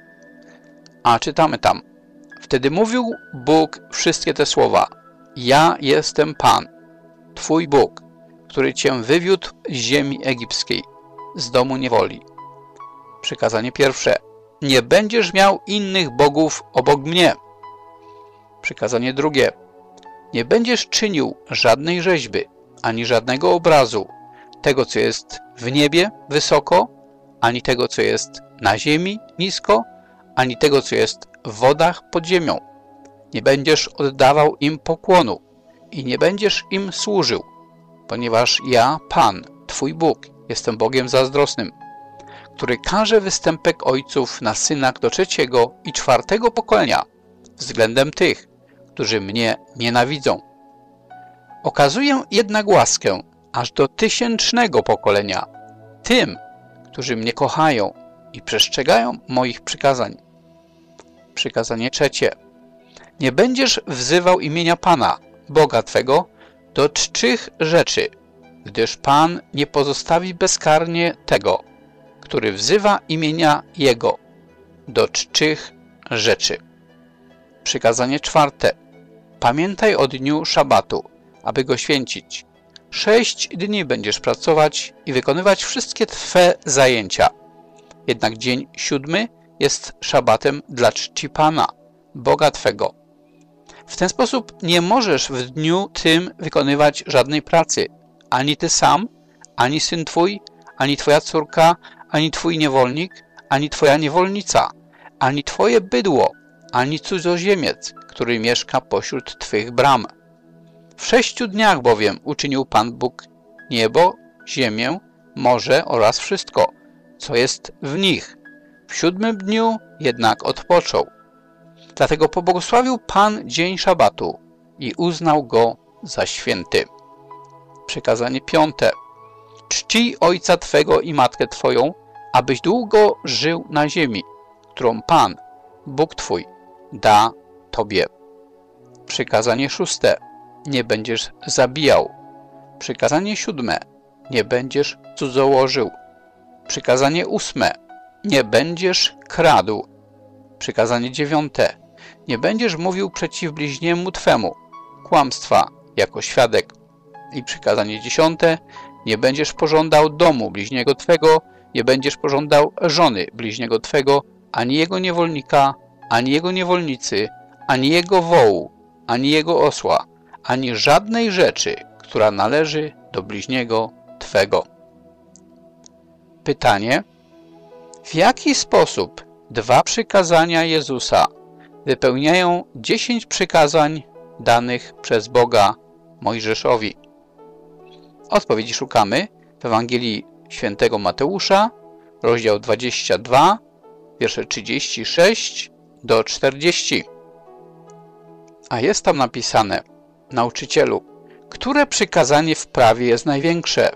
A czytamy tam: wtedy mówił Bóg wszystkie te słowa: ja jestem Pan, Twój Bóg, który Cię wywiódł z ziemi egipskiej, z domu niewoli. Przykazanie pierwsze: nie będziesz miał innych bogów obok mnie. Przykazanie drugie: nie będziesz czynił żadnej rzeźby, ani żadnego obrazu, tego, co jest w niebie wysoko, ani tego, co jest na ziemi nisko, ani tego, co jest w wodach pod ziemią. Nie będziesz oddawał im pokłonu i nie będziesz im służył, ponieważ ja, Pan, Twój Bóg, jestem Bogiem zazdrosnym, który każe występek ojców na synach do 3. i 4. pokolenia względem tych, którzy mnie nienawidzą. Okazuję jednak łaskę aż do 1000. pokolenia tym, którzy mnie kochają i przestrzegają moich przykazań. Przykazanie trzecie: nie będziesz wzywał imienia Pana, Boga Twego, do 3 rzeczy, gdyż Pan nie pozostawi bezkarnie tego, który wzywa imienia Jego, do 3 rzeczy. Przykazanie czwarte: pamiętaj o dniu szabatu, aby go święcić. 6 dni będziesz pracować i wykonywać wszystkie Twe zajęcia. Jednak dzień 7 jest szabatem dla czci Pana, Boga Twego. W ten sposób nie możesz w dniu tym wykonywać żadnej pracy, ani Ty sam, ani syn Twój, ani Twoja córka, ani Twój niewolnik, ani Twoja niewolnica, ani Twoje bydło, ani cudzoziemiec, który mieszka pośród Twych bram. W 6 dniach bowiem uczynił Pan Bóg niebo, ziemię, morze oraz wszystko, co jest w nich. W 7 dniu jednak odpoczął. Dlatego pobłogosławił Pan dzień szabatu i uznał go za święty. Przykazanie piąte: czcij ojca Twego i matkę Twoją, abyś długo żył na ziemi, którą Pan, Bóg Twój, da Tobie. Przykazanie szóste: nie będziesz zabijał. Przykazanie 7: nie będziesz cudzołożył. Przykazanie 8: nie będziesz kradł. Przykazanie 9: nie będziesz mówił przeciw bliźniemu Twemu kłamstwa jako świadek. I przykazanie 10: nie będziesz pożądał domu bliźniego Twego, nie będziesz pożądał żony bliźniego Twego, ani jego niewolnika, ani jego niewolnicy, ani jego wołu, ani jego osła, ani żadnej rzeczy, która należy do bliźniego Twego. Pytanie: w jaki sposób 2 przykazania Jezusa wypełniają 10 przykazań danych przez Boga Mojżeszowi? Odpowiedzi szukamy w Ewangelii Świętego Mateusza, rozdział 22, wiersze 36 do 40. A jest tam napisane: nauczycielu, które przykazanie w prawie jest największe?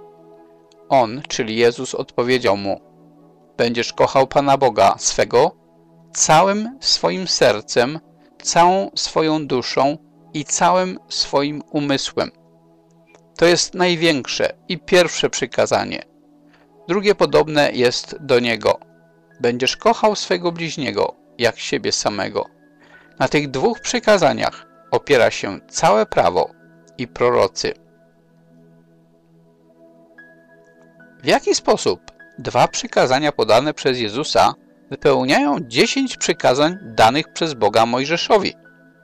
On, czyli Jezus, odpowiedział mu: będziesz kochał Pana Boga swego całym swoim sercem, całą swoją duszą i całym swoim umysłem. To jest największe i pierwsze przykazanie. Drugie podobne jest do niego: będziesz kochał swego bliźniego jak siebie samego. Na tych 2 przykazaniach opiera się całe prawo i prorocy. W jaki sposób 2 przykazania podane przez Jezusa wypełniają 10 przykazań danych przez Boga Mojżeszowi?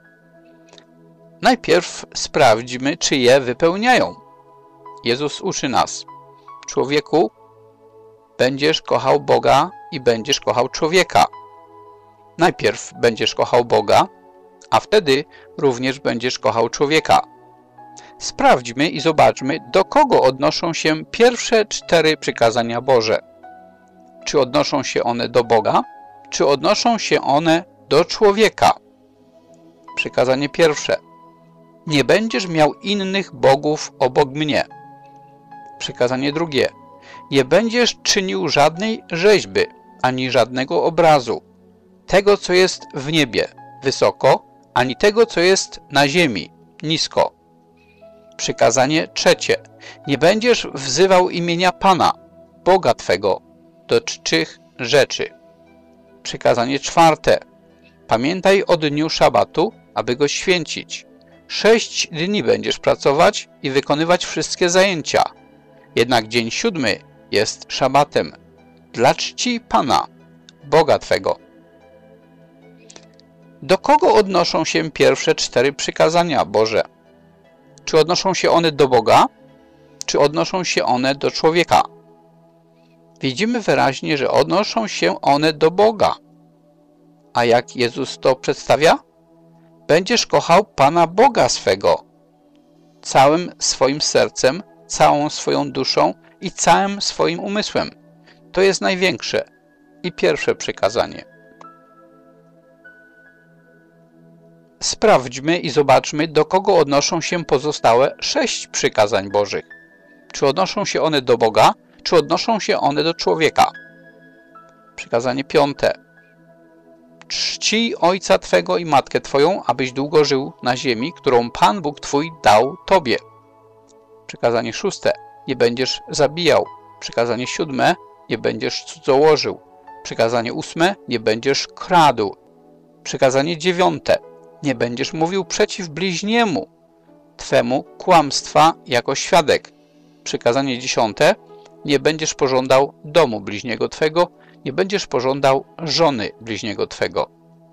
Najpierw sprawdźmy, czy je wypełniają. Jezus uczy nas: człowieku, będziesz kochał Boga i będziesz kochał człowieka. Najpierw będziesz kochał Boga, a wtedy również będziesz kochał człowieka. Sprawdźmy i zobaczmy, do kogo odnoszą się pierwsze 4 przykazania Boże. Czy odnoszą się one do Boga, czy odnoszą się one do człowieka? Przykazanie pierwsze: nie będziesz miał innych bogów obok mnie. Przykazanie drugie: nie będziesz czynił żadnej rzeźby, ani żadnego obrazu, tego, co jest w niebie, wysoko, ani tego, co jest na ziemi, nisko. Przykazanie trzecie: nie będziesz wzywał imienia Pana, Boga Twego do 3 rzeczy. Przykazanie 4. Pamiętaj o dniu szabatu, aby go święcić. 6 dni będziesz pracować i wykonywać wszystkie zajęcia. Jednak dzień 7 jest szabatem dla czci Pana, Boga Twego. Do kogo odnoszą się pierwsze 4 przykazania Boże? Czy odnoszą się one do Boga, czy odnoszą się one do człowieka? Widzimy wyraźnie, że odnoszą się one do Boga. A jak Jezus to przedstawia? Będziesz kochał Pana Boga swego całym swoim sercem, całą swoją duszą i całym swoim umysłem. To jest największe i pierwsze przykazanie. Sprawdźmy i zobaczmy, do kogo odnoszą się pozostałe 6 przykazań Bożych. Czy odnoszą się one do Boga, czy odnoszą się one do człowieka? Przykazanie 5. Czcij ojca Twego i matkę Twoją, abyś długo żył na ziemi, którą Pan Bóg Twój dał Tobie. Przykazanie 6. Nie będziesz zabijał. Przykazanie 7. Nie będziesz cudzołożył. Przykazanie 8. Nie będziesz kradł. Przykazanie 9. Nie będziesz mówił przeciw bliźniemu Twemu kłamstwa jako świadek. Przykazanie 10. Nie będziesz pożądał domu bliźniego Twego, nie będziesz pożądał żony bliźniego Twego.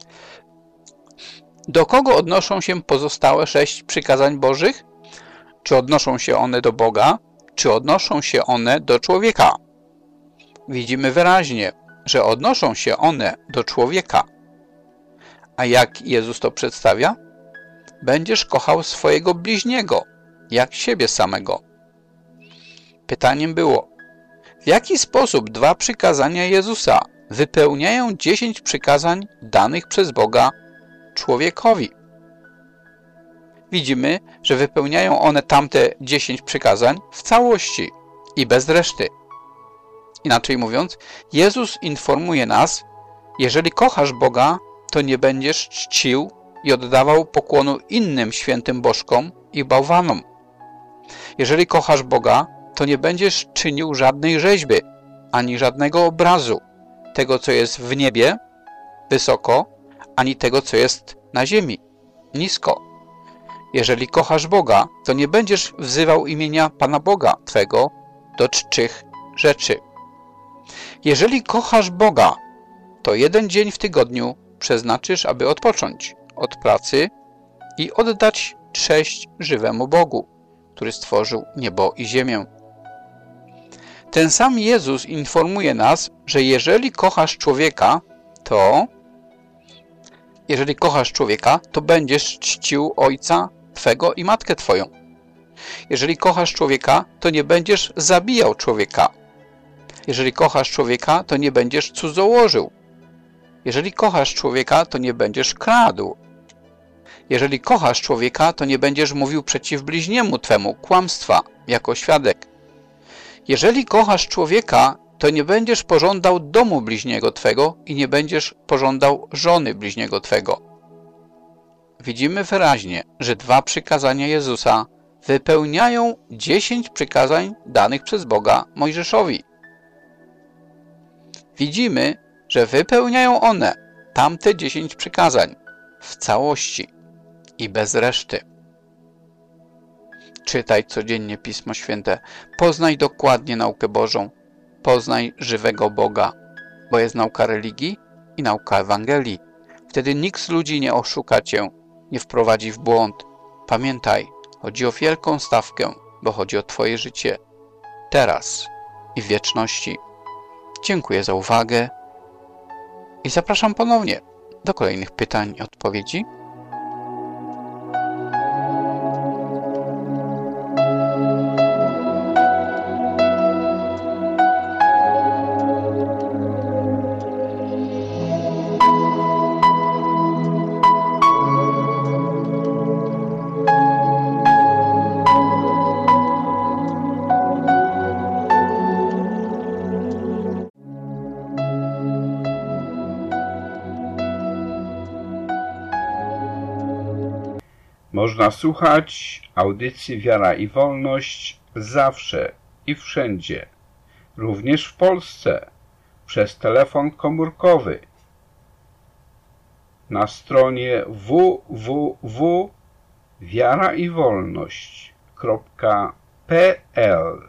Do kogo odnoszą się pozostałe 6 przykazań Bożych? Czy odnoszą się one do Boga, czy odnoszą się one do człowieka? Widzimy wyraźnie, że odnoszą się one do człowieka. A jak Jezus to przedstawia? Będziesz kochał swojego bliźniego, jak siebie samego. Pytaniem było, w jaki sposób 2 przykazania Jezusa wypełniają 10 przykazań danych przez Boga człowiekowi? Widzimy, że wypełniają one tamte 10 przykazań w całości i bez reszty. Inaczej mówiąc, Jezus informuje nas, jeżeli kochasz Boga, to nie będziesz czcił i oddawał pokłonu innym świętym bożkom i bałwanom. Jeżeli kochasz Boga, to nie będziesz czynił żadnej rzeźby, ani żadnego obrazu, tego, co jest w niebie, wysoko, ani tego, co jest na ziemi, nisko. Jeżeli kochasz Boga, to nie będziesz wzywał imienia Pana Boga Twego do 3 rzeczy. Jeżeli kochasz Boga, to 1 dzień w tygodniu przeznaczysz, aby odpocząć od pracy i oddać cześć żywemu Bogu, który stworzył niebo i ziemię. Ten sam Jezus informuje nas, że jeżeli kochasz człowieka, to będziesz czcił ojca Twego i matkę Twoją. Jeżeli kochasz człowieka, to nie będziesz zabijał człowieka. Jeżeli kochasz człowieka, to nie będziesz cudzołożył. Jeżeli kochasz człowieka, to nie będziesz kradł. Jeżeli kochasz człowieka, to nie będziesz mówił przeciw bliźniemu Twemu kłamstwa jako świadek. Jeżeli kochasz człowieka, to nie będziesz pożądał domu bliźniego Twego i nie będziesz pożądał żony bliźniego Twego. Widzimy wyraźnie, że 2 przykazania Jezusa wypełniają 10 przykazań danych przez Boga Mojżeszowi. Widzimy, że wypełniają one tamte 10 przykazań w całości i bez reszty. Czytaj codziennie Pismo Święte, poznaj dokładnie naukę Bożą, poznaj żywego Boga, bo jest nauka religii i nauka Ewangelii. Wtedy nikt z ludzi nie oszuka Cię, nie wprowadzi w błąd. Pamiętaj, chodzi o wielką stawkę, bo chodzi o Twoje życie, teraz i w wieczności. Dziękuję za uwagę i zapraszam ponownie do kolejnych pytań i odpowiedzi. Można słuchać audycji Wiara i Wolność zawsze i wszędzie również w Polsce przez telefon komórkowy na stronie www.wiaraiwolność.pl.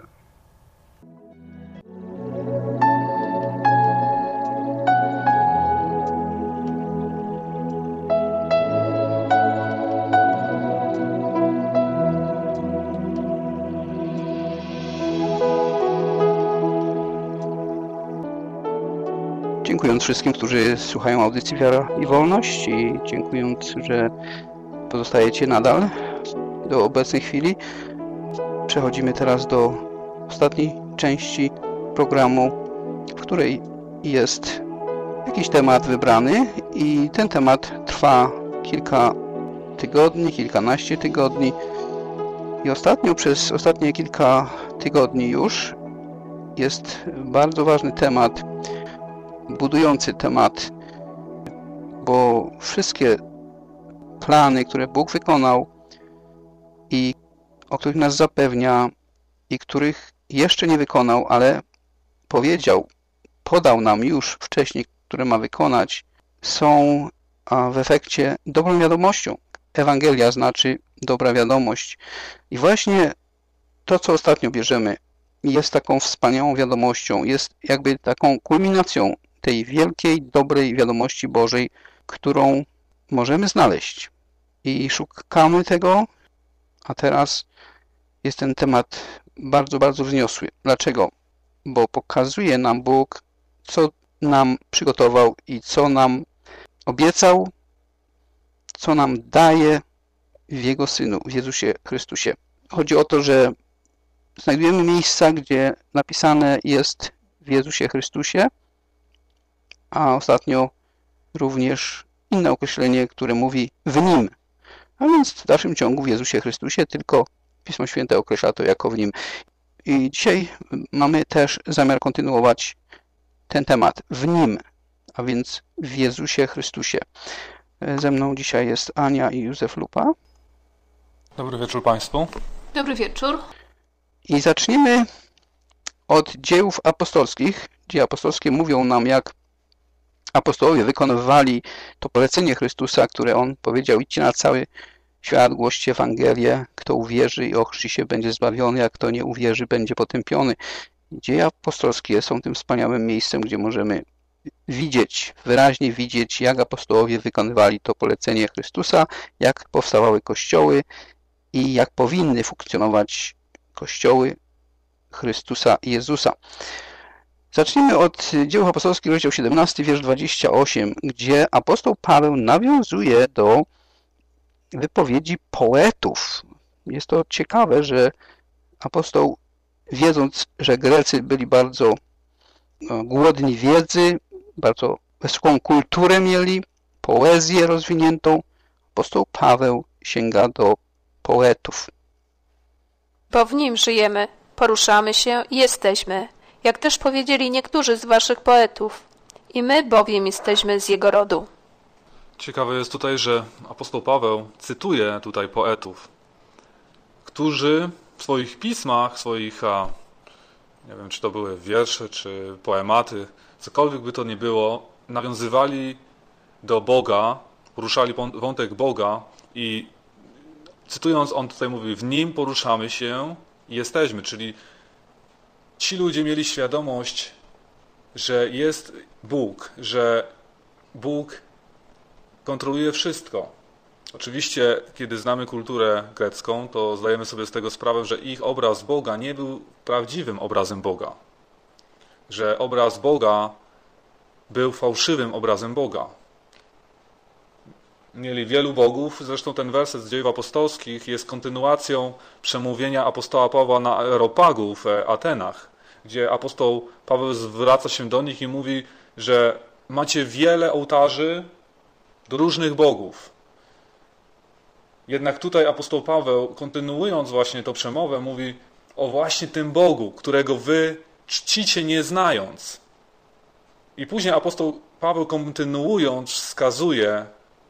Dziękując wszystkim, którzy słuchają audycji Wiara i Wolność i dziękując, że pozostajecie nadal do obecnej chwili, przechodzimy teraz do ostatniej części programu, w której jest jakiś temat wybrany i ten temat trwa kilka tygodni, kilkanaście tygodni i ostatnio przez ostatnie kilka tygodni już jest bardzo ważny temat, budujący temat, bo wszystkie plany, które Bóg wykonał i o których nas zapewnia i których jeszcze nie wykonał, ale podał nam już wcześniej, które ma wykonać, są w efekcie dobrą wiadomością. Ewangelia znaczy dobra wiadomość. I właśnie to, co ostatnio bierzemy, jest taką wspaniałą wiadomością, jest jakby taką kulminacją tej wielkiej, dobrej wiadomości Bożej, którą możemy znaleźć. I szukamy tego, a teraz jest ten temat bardzo, bardzo wzniosły. Dlaczego? Bo pokazuje nam Bóg, co nam przygotował i co nam obiecał, co nam daje w Jego Synu, w Jezusie Chrystusie. Chodzi o to, że znajdujemy miejsca, gdzie napisane jest w Jezusie Chrystusie, a ostatnio również inne określenie, które mówi w Nim. A więc w dalszym ciągu w Jezusie Chrystusie, tylko Pismo Święte określa to jako w Nim. I dzisiaj mamy też zamiar kontynuować ten temat w Nim, a więc w Jezusie Chrystusie. Ze mną dzisiaj jest Ania i Józef Lupa. Dobry wieczór Państwu. Dobry wieczór. I zaczniemy od dziejów apostolskich. Dzieje apostolskie mówią nam, jak apostołowie wykonywali to polecenie Chrystusa, które On powiedział: idźcie na cały świat, głoście Ewangelię, kto uwierzy i ochrzci się, będzie zbawiony, a kto nie uwierzy, będzie potępiony. Dzieje apostolskie są tym wspaniałym miejscem, gdzie możemy wyraźnie widzieć, jak apostołowie wykonywali to polecenie Chrystusa, jak powstawały kościoły i jak powinny funkcjonować kościoły Chrystusa i Jezusa. Zacznijmy od Dzieł apostolskich, rozdział 17, wiersz 28, gdzie apostoł Paweł nawiązuje do wypowiedzi poetów. Jest to ciekawe, że apostoł, wiedząc, że Grecy byli bardzo głodni wiedzy, bardzo wysoką kulturę mieli, poezję rozwiniętą, apostoł Paweł sięga do poetów. Bo w nim żyjemy, poruszamy się i jesteśmy, jak też powiedzieli niektórzy z waszych poetów. I my bowiem jesteśmy z jego rodu. Ciekawe jest tutaj, że apostoł Paweł cytuje tutaj poetów, którzy w swoich pismach, nie wiem, czy to były wiersze, czy poematy, cokolwiek by to nie było, nawiązywali do Boga, poruszali wątek Boga i cytując, on tutaj mówi: w nim poruszamy się i jesteśmy, czyli ci ludzie mieli świadomość, że jest Bóg, że Bóg kontroluje wszystko. Oczywiście, kiedy znamy kulturę grecką, to zdajemy sobie z tego sprawę, że ich obraz Boga nie był prawdziwym obrazem Boga. Że obraz Boga był fałszywym obrazem Boga. Mieli wielu bogów, zresztą ten werset z Dziejów Apostolskich jest kontynuacją przemówienia apostoła Pawła na Areopagu w Atenach, gdzie apostoł Paweł zwraca się do nich i mówi, że macie wiele ołtarzy do różnych bogów. Jednak tutaj apostoł Paweł, kontynuując właśnie tę przemowę, mówi o właśnie tym Bogu, którego wy czcicie nie znając. I później apostoł Paweł, kontynuując, wskazuje,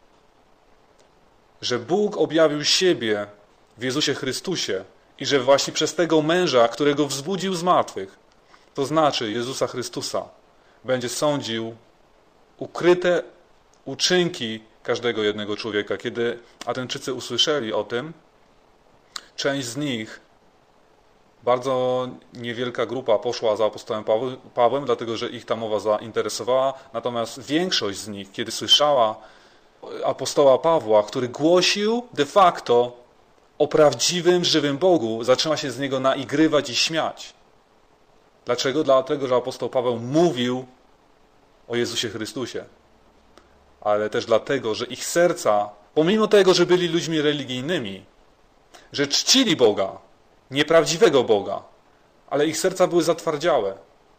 że Bóg objawił siebie w Jezusie Chrystusie i że właśnie przez tego męża, którego wzbudził z martwych, to znaczy Jezusa Chrystusa, będzie sądził ukryte uczynki każdego jednego człowieka. Kiedy Ateńczycy usłyszeli o tym, część z nich, bardzo niewielka grupa poszła za apostołem Pawłem, dlatego że ich ta mowa zainteresowała, natomiast większość z nich, kiedy słyszała apostoła Pawła, który głosił de facto o prawdziwym, żywym Bogu, zaczęła się z niego naigrywać i śmiać. Dlaczego? Dlatego, że apostoł Paweł mówił o Jezusie Chrystusie, ale też dlatego, że ich serca, pomimo tego, że byli ludźmi religijnymi, że czcili Boga, nieprawdziwego Boga, ale ich serca były zatwardziałe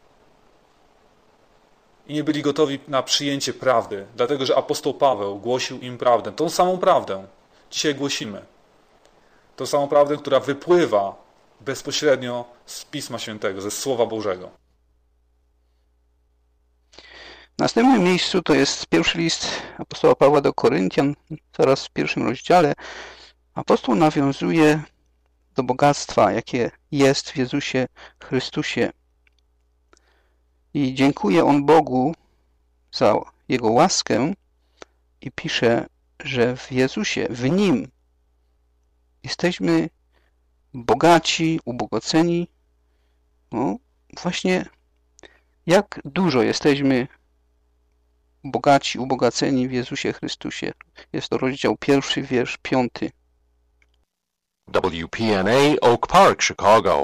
i nie byli gotowi na przyjęcie prawdy, dlatego że apostoł Paweł głosił im prawdę, tą samą prawdę. Dzisiaj głosimy. Tą samą prawdę, która wypływa bezpośrednio z Pisma Świętego, ze Słowa Bożego. W następnym miejscu to jest pierwszy list apostoła Pawła do Koryntian, zaraz w 1 rozdziale. Apostoł nawiązuje do bogactwa, jakie jest w Jezusie Chrystusie. I dziękuje on Bogu za Jego łaskę i pisze, że w Jezusie, w Nim jesteśmy bogaci, ubogaceni. No właśnie, jak dużo jesteśmy bogaci, ubogaceni w Jezusie Chrystusie. Jest to rozdział 1, wiersz 5. WPNA Oak Park, Chicago.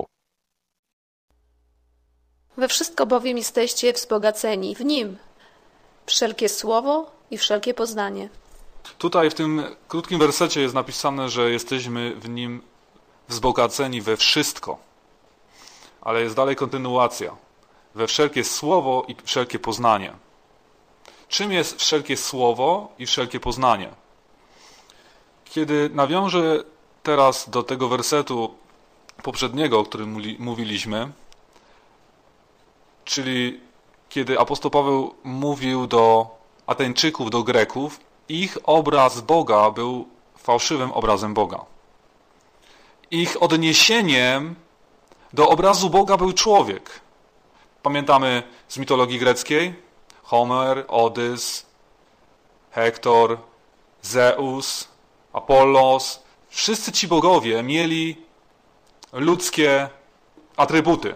We wszystko bowiem jesteście wzbogaceni w Nim, wszelkie słowo i wszelkie poznanie. Tutaj w tym krótkim wersecie jest napisane, że jesteśmy w Nim wzbogaceni we wszystko. Ale jest dalej kontynuacja. We wszelkie słowo i wszelkie poznanie. Czym jest wszelkie słowo i wszelkie poznanie? Kiedy nawiążę teraz do tego wersetu poprzedniego, o którym mówiliśmy, czyli kiedy apostoł Paweł mówił do Ateńczyków, do Greków, ich obraz Boga był fałszywym obrazem Boga. Ich odniesieniem do obrazu Boga był człowiek. Pamiętamy z mitologii greckiej? Homer, Odys, Hektor, Zeus, Apollos. Wszyscy ci bogowie mieli ludzkie atrybuty.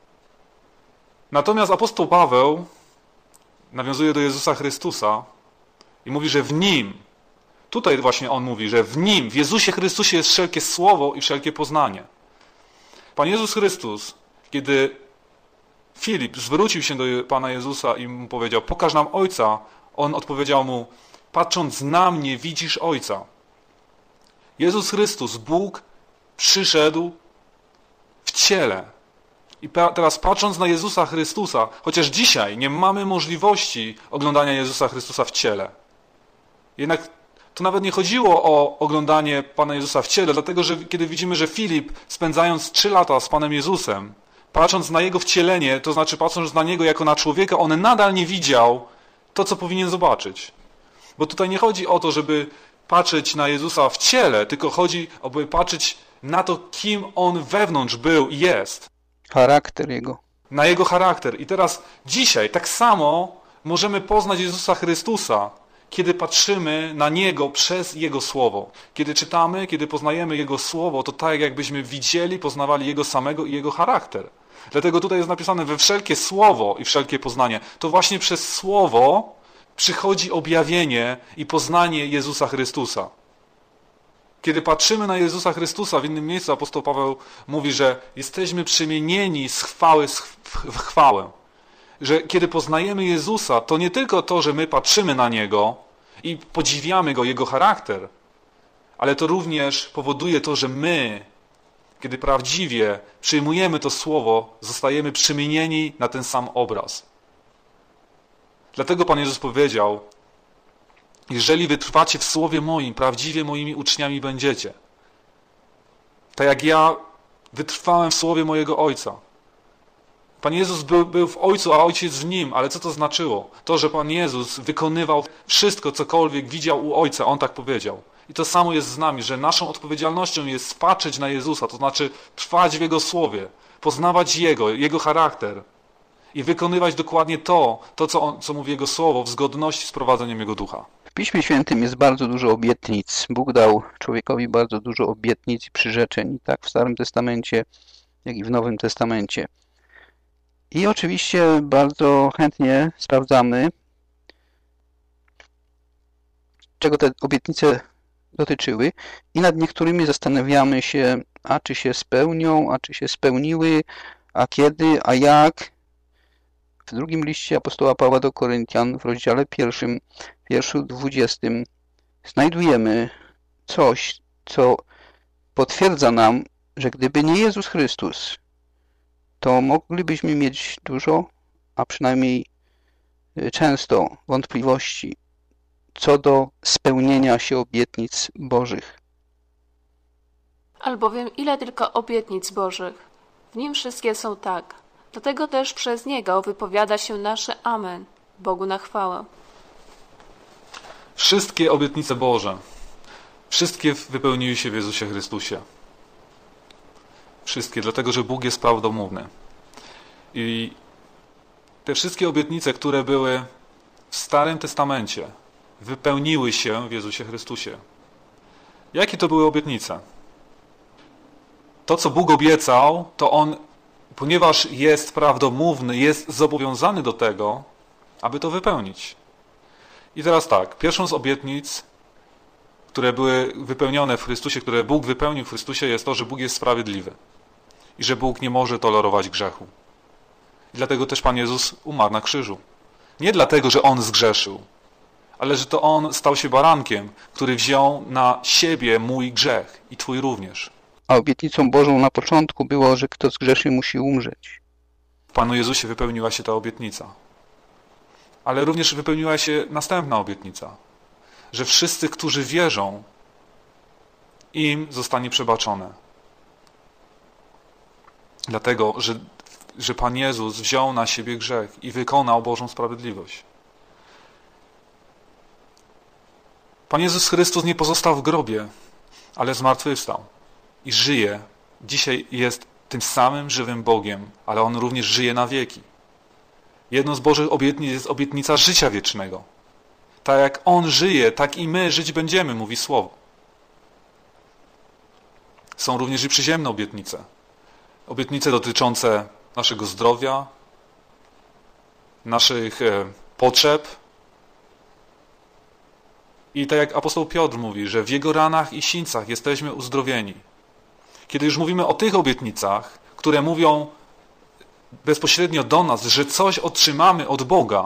Natomiast apostoł Paweł nawiązuje do Jezusa Chrystusa i mówi, że w Nim, tutaj właśnie on mówi, że w Nim, w Jezusie Chrystusie jest wszelkie słowo i wszelkie poznanie. Pan Jezus Chrystus, kiedy Filip zwrócił się do Pana Jezusa i mu powiedział, pokaż nam Ojca, on odpowiedział mu, patrząc na mnie widzisz Ojca. Jezus Chrystus, Bóg, przyszedł w ciele. I teraz patrząc na Jezusa Chrystusa, chociaż dzisiaj nie mamy możliwości oglądania Jezusa Chrystusa w ciele. Jednak to nawet nie chodziło o oglądanie Pana Jezusa w ciele, dlatego że kiedy widzimy, że Filip, spędzając 3 lata z Panem Jezusem, patrząc na Jego wcielenie, to znaczy patrząc na Niego jako na człowieka, on nadal nie widział to, co powinien zobaczyć. Bo tutaj nie chodzi o to, żeby patrzeć na Jezusa w ciele, tylko chodzi, aby patrzeć na to, kim On wewnątrz był i jest. Charakter Jego. Na Jego charakter. I teraz dzisiaj tak samo możemy poznać Jezusa Chrystusa, kiedy patrzymy na Niego przez Jego Słowo. Kiedy czytamy, kiedy poznajemy Jego Słowo, to tak jakbyśmy widzieli, poznawali Jego samego i Jego charakter. Dlatego tutaj jest napisane we wszelkie słowo i wszelkie poznanie. To właśnie przez Słowo przychodzi objawienie i poznanie Jezusa Chrystusa. Kiedy patrzymy na Jezusa Chrystusa, w innym miejscu apostoł Paweł mówi, że jesteśmy przemienieni z chwały w chwałę. Że kiedy poznajemy Jezusa, to nie tylko to, że my patrzymy na Niego i podziwiamy Go, Jego charakter, ale to również powoduje to, że my, kiedy prawdziwie przyjmujemy to Słowo, zostajemy przemienieni na ten sam obraz. Dlatego Pan Jezus powiedział, jeżeli wytrwacie w Słowie moim, prawdziwie moimi uczniami będziecie. Tak jak ja wytrwałem w Słowie mojego Ojca. Pan Jezus był w Ojcu, a Ojciec w Nim. Ale co to znaczyło? To, że Pan Jezus wykonywał wszystko, cokolwiek widział u Ojca. On tak powiedział. I to samo jest z nami, że naszą odpowiedzialnością jest patrzeć na Jezusa, to znaczy trwać w Jego Słowie, poznawać Jego charakter i wykonywać dokładnie co mówi Jego Słowo w zgodności z prowadzeniem Jego Ducha. W Piśmie Świętym jest bardzo dużo obietnic. Bóg dał człowiekowi bardzo dużo obietnic i przyrzeczeń, tak w Starym Testamencie, jak i w Nowym Testamencie. I oczywiście bardzo chętnie sprawdzamy, czego te obietnice dotyczyły i nad niektórymi zastanawiamy się, a czy się spełnią, a czy się spełniły, a kiedy, a jak. W drugim liście apostoła Pawła do Koryntian w rozdziale 1, wierszu 20 znajdujemy coś, co potwierdza nam, że gdyby nie Jezus Chrystus, to moglibyśmy mieć dużo, a przynajmniej często wątpliwości co do spełnienia się obietnic Bożych. Albowiem ile tylko obietnic Bożych, w nim wszystkie są tak. Dlatego też przez Niego wypowiada się nasze Amen, Bogu na chwałę. Wszystkie obietnice Boże, wszystkie wypełniły się w Jezusie Chrystusie. Wszystkie, dlatego że Bóg jest prawdomówny. I te wszystkie obietnice, które były w Starym Testamencie, wypełniły się w Jezusie Chrystusie. Jakie to były obietnice? To, co Bóg obiecał, to On, ponieważ jest prawdomówny, jest zobowiązany do tego, aby to wypełnić. I teraz tak, pierwszą z obietnic, które były wypełnione w Chrystusie, które Bóg wypełnił w Chrystusie, jest to, że Bóg jest sprawiedliwy i że Bóg nie może tolerować grzechu. I dlatego też Pan Jezus umarł na krzyżu. Nie dlatego, że On zgrzeszył, ale że to On stał się barankiem, który wziął na siebie mój grzech i Twój również. A obietnicą Bożą na początku było, że kto zgrzeszy, musi umrzeć. W Panu Jezusie wypełniła się ta obietnica. Ale również wypełniła się następna obietnica, że wszyscy, którzy wierzą, im zostanie przebaczone. Dlatego, że Pan Jezus wziął na siebie grzech i wykonał Bożą sprawiedliwość. Pan Jezus Chrystus nie pozostał w grobie, ale zmartwychwstał i żyje. Dzisiaj jest tym samym żywym Bogiem, ale On również żyje na wieki. Jedną z Bożych obietnic jest obietnica życia wiecznego. Tak jak On żyje, tak i my żyć będziemy, mówi Słowo. Są również i przyziemne obietnice. Obietnice dotyczące naszego zdrowia, naszych potrzeb. I tak jak apostoł Piotr mówi, że w Jego ranach i sińcach jesteśmy uzdrowieni. Kiedy już mówimy o tych obietnicach, które mówią bezpośrednio do nas, że coś otrzymamy od Boga,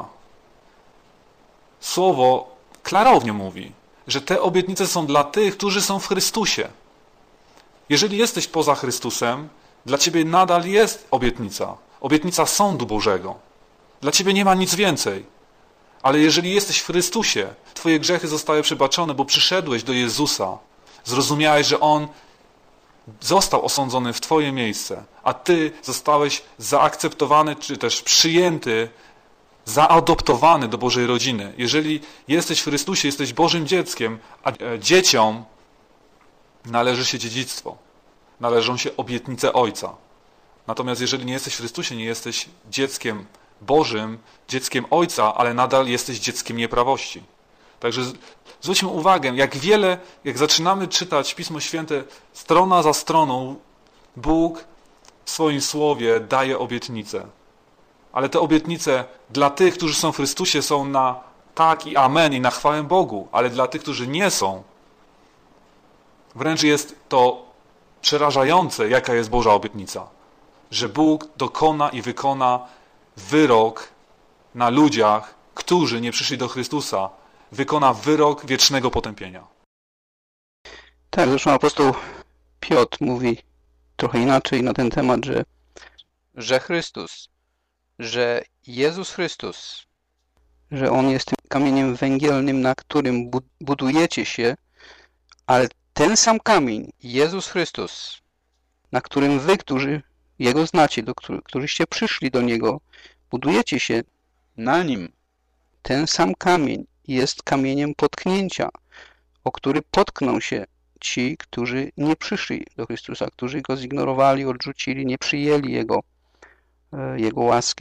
Słowo klarownie mówi, że te obietnice są dla tych, którzy są w Chrystusie. Jeżeli jesteś poza Chrystusem, dla ciebie nadal jest obietnica sądu Bożego. Dla ciebie nie ma nic więcej. Ale jeżeli jesteś w Chrystusie, twoje grzechy zostały przebaczone, bo przyszedłeś do Jezusa, zrozumiałeś, że On został osądzony w twoje miejsce, a ty zostałeś zaakceptowany, czy też przyjęty, zaadoptowany do Bożej rodziny. Jeżeli jesteś w Chrystusie, jesteś Bożym dzieckiem, a dzieciom należy się dziedzictwo. Należą się obietnice Ojca. Natomiast jeżeli nie jesteś w Chrystusie, nie jesteś dzieckiem Bożym, dzieckiem Ojca, ale nadal jesteś dzieckiem nieprawości. Także zwróćmy uwagę, jak zaczynamy czytać Pismo Święte, strona za stroną, Bóg w swoim Słowie daje obietnice. Ale te obietnice dla tych, którzy są w Chrystusie, są na tak i amen i na chwałę Bogu, ale dla tych, którzy nie są, wręcz jest to przerażające, jaka jest Boża obietnica. Że Bóg dokona i wykona wyrok na ludziach, którzy nie przyszli do Chrystusa, wykona wyrok wiecznego potępienia. Tak, zresztą apostoł Piotr mówi trochę inaczej na ten temat, że Chrystus, że Jezus Chrystus, że On jest tym kamieniem węgielnym, na którym budujecie się, ale ten sam kamień, Jezus Chrystus, na którym wy, którzy Jego znacie, którzyście przyszli do Niego, budujecie się na Nim. Ten sam kamień jest kamieniem potknięcia, o który potkną się ci, którzy nie przyszli do Chrystusa, którzy Go zignorowali, odrzucili, nie przyjęli Jego łaski.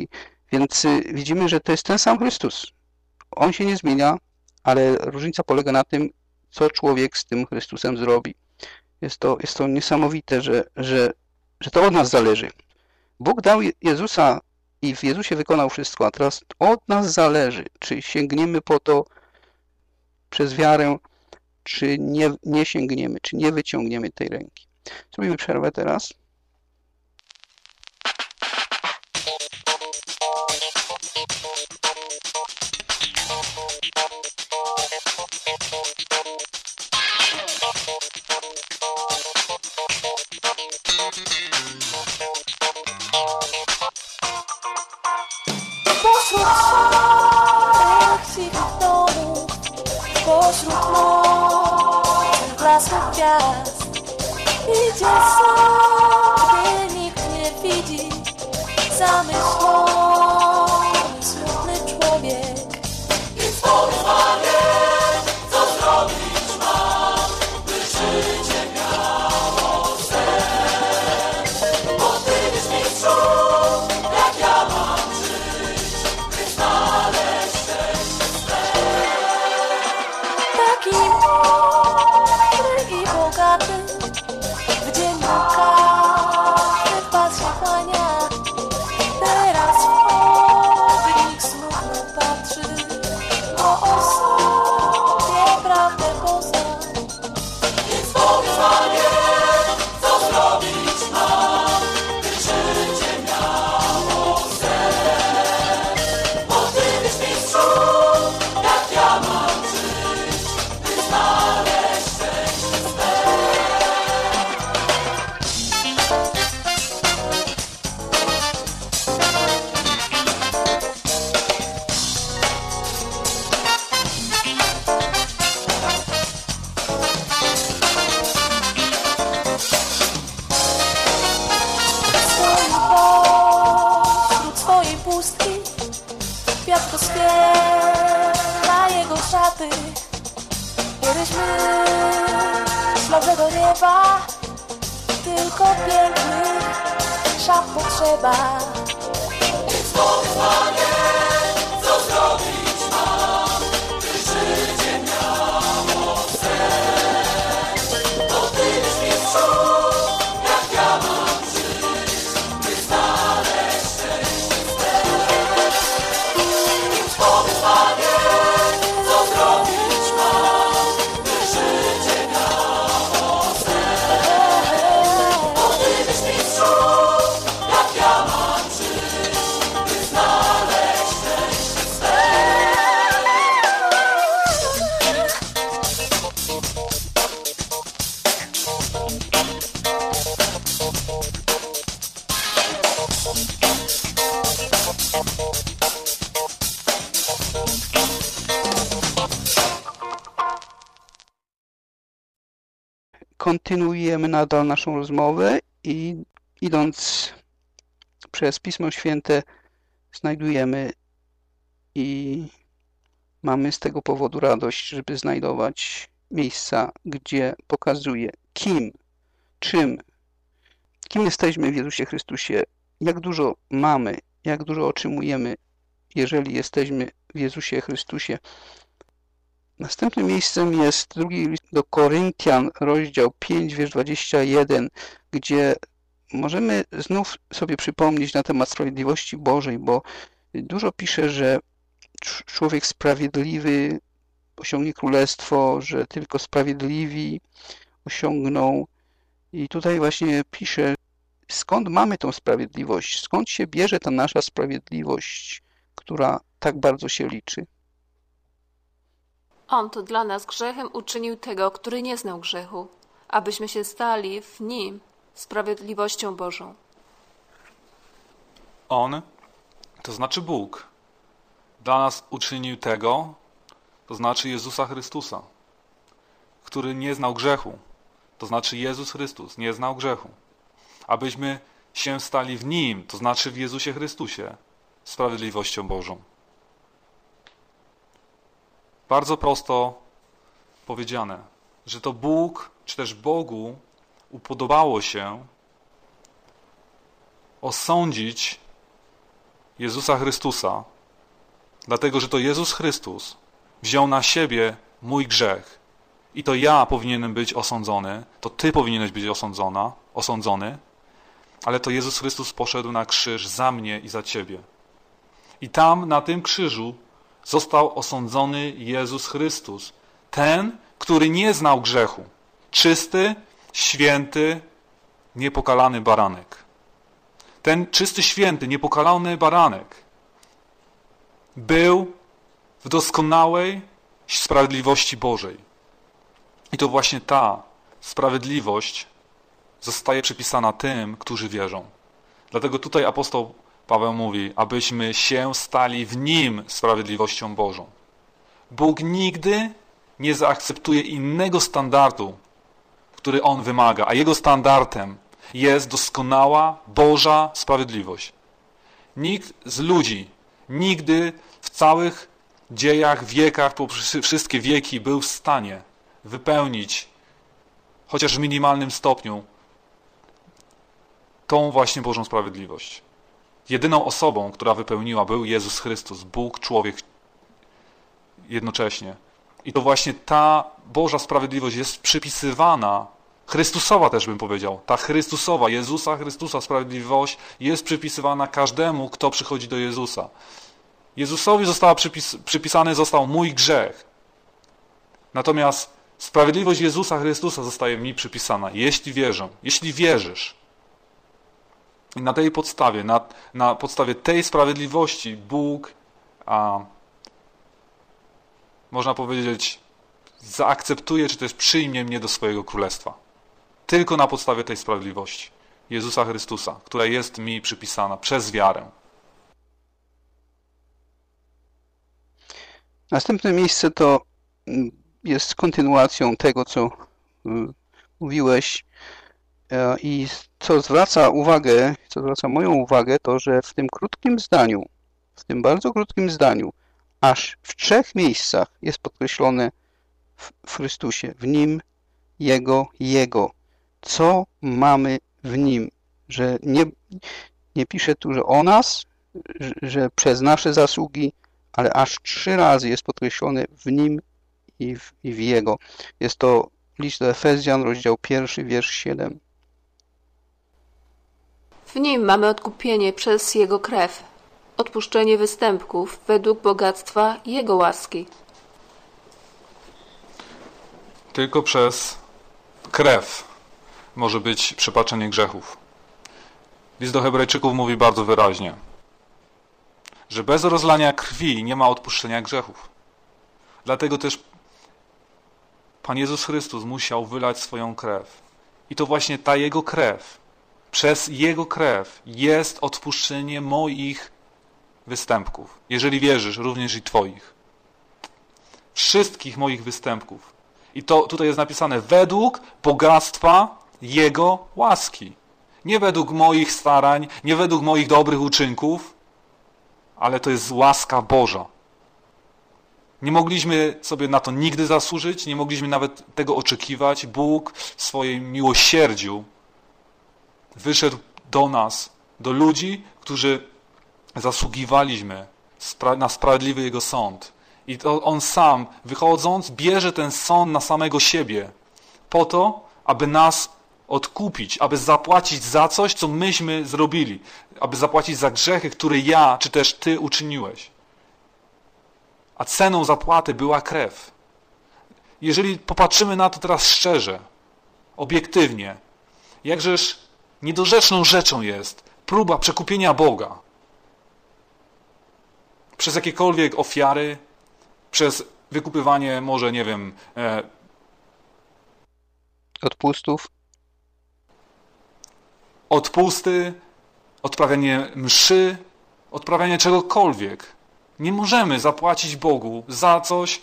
Więc widzimy, że to jest ten sam Chrystus. On się nie zmienia, ale różnica polega na tym, co człowiek z tym Chrystusem zrobi. Jest to niesamowite, że to od nas zależy. Bóg dał Jezusa i w Jezusie wykonał wszystko, a teraz od nas zależy, czy sięgniemy po to przez wiarę, czy nie sięgniemy, czy nie wyciągniemy tej ręki. Zrobimy przerwę teraz. Pośród szarych cichych domów, pośród nocy blasków gwiazd, idzie sam, gdy nikt nie widzi, zamyślony, smutny człowiek. Więc powiedz, Panie, co zrobić mam, by życie miało sens. Bo Ty wiesz, mistrzu, jak ja mam żyć, by znaleźć szczęście swe. Taki mądry i bogaty, w dzień każdy pas się kłania. Teraz w ognik smutno patrzy, bo o sobie prawdę pozna. Więc powiedz, Panie, co zrobić mam, by życie miało sens. Bo Ty wiesz, mistrzu, jak ja mam żyć, by znaleźć szczęście swe. Stoi pośród swojej pustki, kwiatko spiera jego szaty. Kiedyś myślał, że do nieba tylko pięknych szat potrzeba. Więc powiedz, Panie, co zrobić mam, by życie miało sens. Bo Ty wiesz, mistrzu, jak ja mam żyć, by znaleźć szczęście swe. Więc powiedz, Panie, co zrobić mam, by życie miało sens. Bo Ty wiesz, mistrzu, jak ja mam żyć, by znaleźć szczęście swe. Kontynuujemy nadal naszą rozmowę i idąc przez Pismo Święte znajdujemy i mamy z tego powodu radość, żeby znajdować miejsca, gdzie pokazuje kim jesteśmy w Jezusie Chrystusie, jak dużo mamy, jak dużo otrzymujemy, jeżeli jesteśmy w Jezusie Chrystusie. Następnym miejscem jest drugi list do Koryntian, rozdział 5, wiersz 21, gdzie możemy znów sobie przypomnieć na temat sprawiedliwości Bożej, bo dużo pisze, że człowiek sprawiedliwy osiągnie królestwo, że tylko sprawiedliwi osiągną. I tutaj właśnie pisze, skąd mamy tą sprawiedliwość, skąd się bierze ta nasza sprawiedliwość, która tak bardzo się liczy. On to dla nas grzechem uczynił tego, który nie znał grzechu, abyśmy się stali w Nim sprawiedliwością Bożą. On, to znaczy Bóg, dla nas uczynił tego, to znaczy Jezusa Chrystusa, który nie znał grzechu, to znaczy Jezus Chrystus nie znał grzechu, abyśmy się stali w Nim, to znaczy w Jezusie Chrystusie, sprawiedliwością Bożą. Bardzo prosto powiedziane, że to Bóg, czy też Bogu upodobało się osądzić Jezusa Chrystusa, dlatego że to Jezus Chrystus wziął na siebie mój grzech i to ja powinienem być osądzony, to ty powinieneś być osądzony, ale to Jezus Chrystus poszedł na krzyż za mnie i za ciebie. I tam na tym krzyżu został osądzony Jezus Chrystus, ten, który nie znał grzechu, czysty, święty, niepokalany baranek. Ten czysty, święty, niepokalany baranek był w doskonałej sprawiedliwości Bożej. I to właśnie ta sprawiedliwość zostaje przypisana tym, którzy wierzą. Dlatego tutaj apostoł Paweł mówi, abyśmy się stali w Nim sprawiedliwością Bożą. Bóg nigdy nie zaakceptuje innego standardu, który On wymaga, a Jego standardem jest doskonała Boża sprawiedliwość. Nikt z ludzi nigdy w całych dziejach, wiekach, poprzez wszystkie wieki był w stanie wypełnić, chociaż w minimalnym stopniu, tą właśnie Bożą sprawiedliwość. Jedyną osobą, która wypełniła, był Jezus Chrystus, Bóg, człowiek jednocześnie. I to właśnie ta Boża sprawiedliwość jest przypisywana, Chrystusowa też bym powiedział, ta Chrystusowa, Jezusa Chrystusa sprawiedliwość jest przypisywana każdemu, kto przychodzi do Jezusa. Jezusowi przypisany został mój grzech. Natomiast sprawiedliwość Jezusa Chrystusa zostaje mi przypisana, jeśli wierzę, jeśli wierzysz. I na tej podstawie, na podstawie tej sprawiedliwości Bóg, można powiedzieć, zaakceptuje, czy też przyjmie mnie do swojego królestwa. Tylko na podstawie tej sprawiedliwości Jezusa Chrystusa, która jest mi przypisana przez wiarę. Następne miejsce to jest kontynuacją tego, co mówiłeś i co zwraca moją uwagę, to, że w tym krótkim zdaniu, w tym bardzo krótkim zdaniu, aż w 3 miejscach jest podkreślone w Chrystusie, w Nim, Jego. Co mamy w Nim? Że nie pisze tu, że o nas, że przez nasze zasługi, ale aż 3 razy jest podkreślone w Nim i w Jego. Jest to list do Efezjan, rozdział 1, wiersz 7. W Nim mamy odkupienie przez Jego krew, odpuszczenie występków według bogactwa Jego łaski. Tylko przez krew może być przebaczenie grzechów. List do Hebrajczyków mówi bardzo wyraźnie, że bez rozlania krwi nie ma odpuszczenia grzechów. Dlatego też Pan Jezus Chrystus musiał wylać swoją krew. I to właśnie ta Jego krew, przez Jego krew jest odpuszczenie moich występków. Jeżeli wierzysz, również i Twoich. Wszystkich moich występków. I to tutaj jest napisane według bogactwa Jego łaski. Nie według moich starań, nie według moich dobrych uczynków, ale to jest łaska Boża. Nie mogliśmy sobie na to nigdy zasłużyć, nie mogliśmy nawet tego oczekiwać. Bóg w swoim miłosierdziu wyszedł do nas, do ludzi, którzy zasługiwaliśmy na sprawiedliwy Jego sąd. I to On sam, wychodząc, bierze ten sąd na samego siebie po to, aby nas odkupić, aby zapłacić za coś, co myśmy zrobili, aby zapłacić za grzechy, które ja, czy też Ty uczyniłeś. A ceną zapłaty była krew. Jeżeli popatrzymy na to teraz szczerze, obiektywnie, jakżeż niedorzeczną rzeczą jest próba przekupienia Boga przez jakiekolwiek ofiary, przez wykupywanie może, nie wiem, odpusty, odprawianie mszy, odprawianie czegokolwiek. Nie możemy zapłacić Bogu za coś,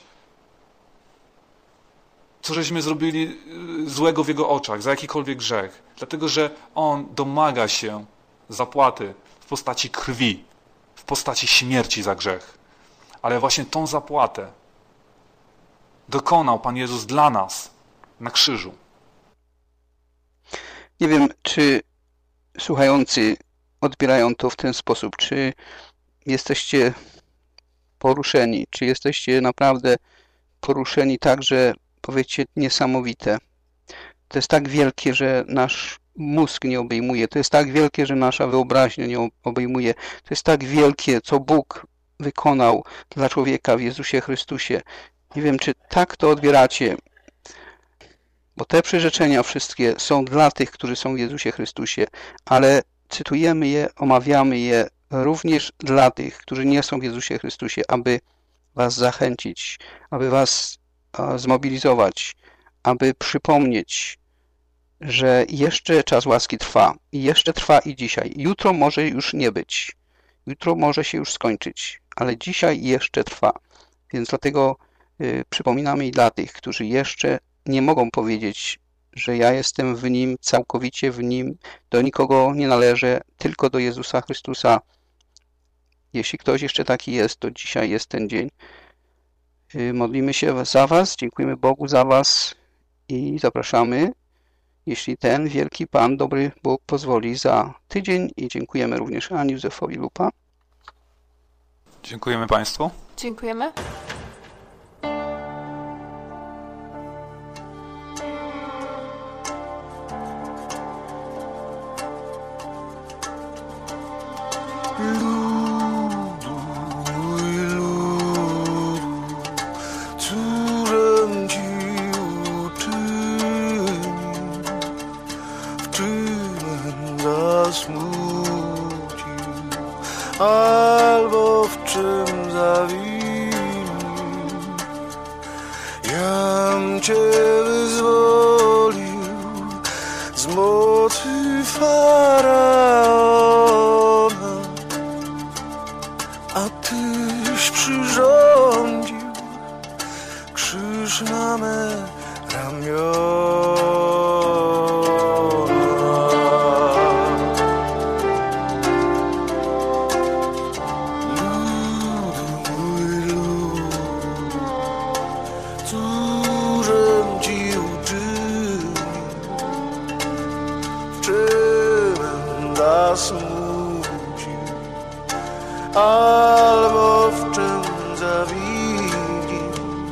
co żeśmy zrobili złego w Jego oczach, za jakikolwiek grzech. Dlatego, że On domaga się zapłaty w postaci krwi, w postaci śmierci za grzech. Ale właśnie tą zapłatę dokonał Pan Jezus dla nas na krzyżu. Nie wiem, czy słuchający odbierają to w ten sposób, czy jesteście poruszeni? Czy jesteście naprawdę poruszeni tak, że powiecie niesamowite? To jest tak wielkie, że nasz mózg nie obejmuje. To jest tak wielkie, że nasza wyobraźnia nie obejmuje. To jest tak wielkie, co Bóg wykonał dla człowieka w Jezusie Chrystusie. Nie wiem, czy tak to odbieracie, bo te przyrzeczenia wszystkie są dla tych, którzy są w Jezusie Chrystusie, ale cytujemy je, omawiamy je również dla tych, którzy nie są w Jezusie Chrystusie, aby was zachęcić, aby was zmobilizować, aby przypomnieć, że jeszcze czas łaski trwa i jeszcze trwa i dzisiaj. Jutro może już nie być. Jutro może się już skończyć, ale dzisiaj jeszcze trwa. Więc dlatego przypominamy i dla tych, którzy jeszcze nie mogą powiedzieć, że ja jestem w Nim, całkowicie w Nim, do nikogo nie należę, tylko do Jezusa Chrystusa. Jeśli ktoś jeszcze taki jest, to dzisiaj jest ten dzień. Modlimy się za was, dziękujemy Bogu za was i zapraszamy, jeśli ten wielki Pan, dobry Bóg pozwoli, za tydzień i dziękujemy również Ani Józefowi Lupa. Dziękujemy Państwu. Dziękujemy. Cóżem ci uczynił, w czym zasmucił, albo w czym zawinił. Jam cię wyzwolił z mocy Faraona, a tyś przyrządził krzyż na me ramiona. Ludu mój lud, cóżem ci uczynił, w czym zasmucił, albo w czym zawinił.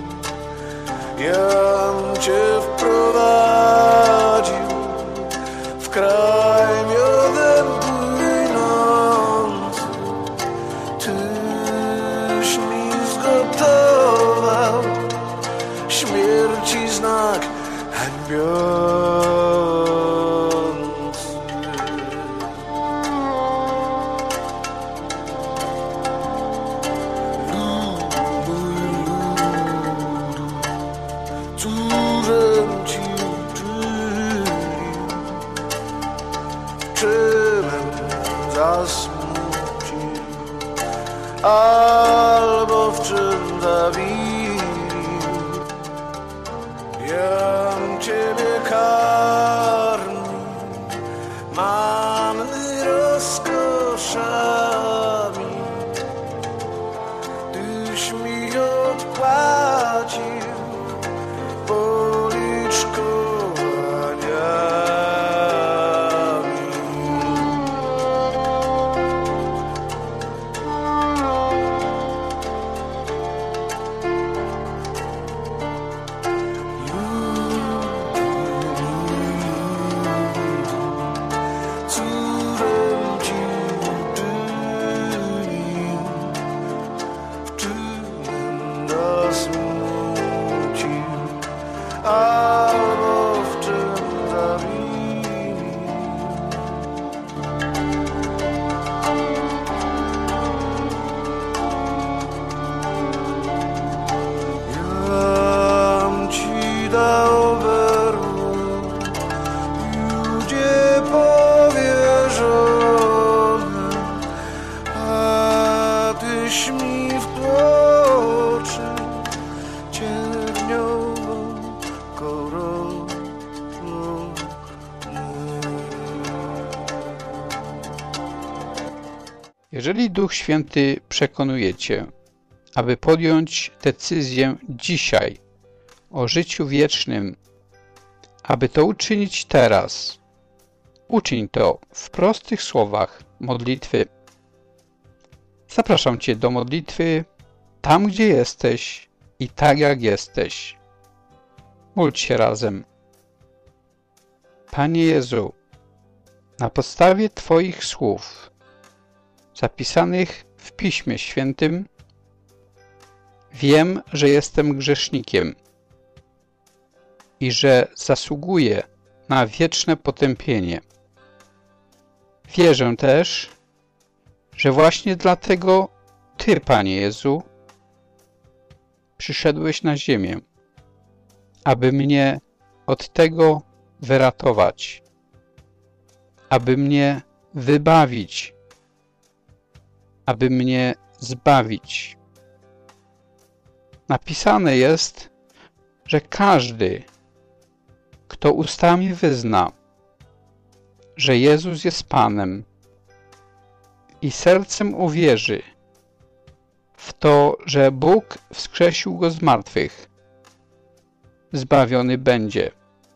Jam cię wprowadził w kraj miodem płynący, tyś mi zgotował śmierci znak hańbiący. Cóżem ci uczynił, w czym zasmucił, albo w czym zawinił. Jam ciebie karmił manny rozkoszami, tyś mi odpłacił albo w czym zawinił. Jam ci dał berło, Judzie powierzone, a tyś mi wtłoczył cierniową koronę. Jeżeli Duch Święty przekonuje cię, aby podjąć decyzję dzisiaj o życiu wiecznym, aby to uczynić teraz, uczyń to w prostych słowach modlitwy. Zapraszam Cię do modlitwy tam, gdzie jesteś i tak, jak jesteś. Módl się razem. Panie Jezu, na podstawie Twoich słów zapisanych w Piśmie Świętym wiem, że jestem grzesznikiem i że zasługuję na wieczne potępienie. Wierzę też, że właśnie dlatego Ty, Panie Jezu, przyszedłeś na ziemię, aby mnie od tego wyratować, aby mnie wybawić, aby mnie zbawić. Napisane jest, że każdy, kto ustami wyzna, że Jezus jest Panem i sercem uwierzy w to, że Bóg wskrzesił Go z martwych, zbawiony będzie,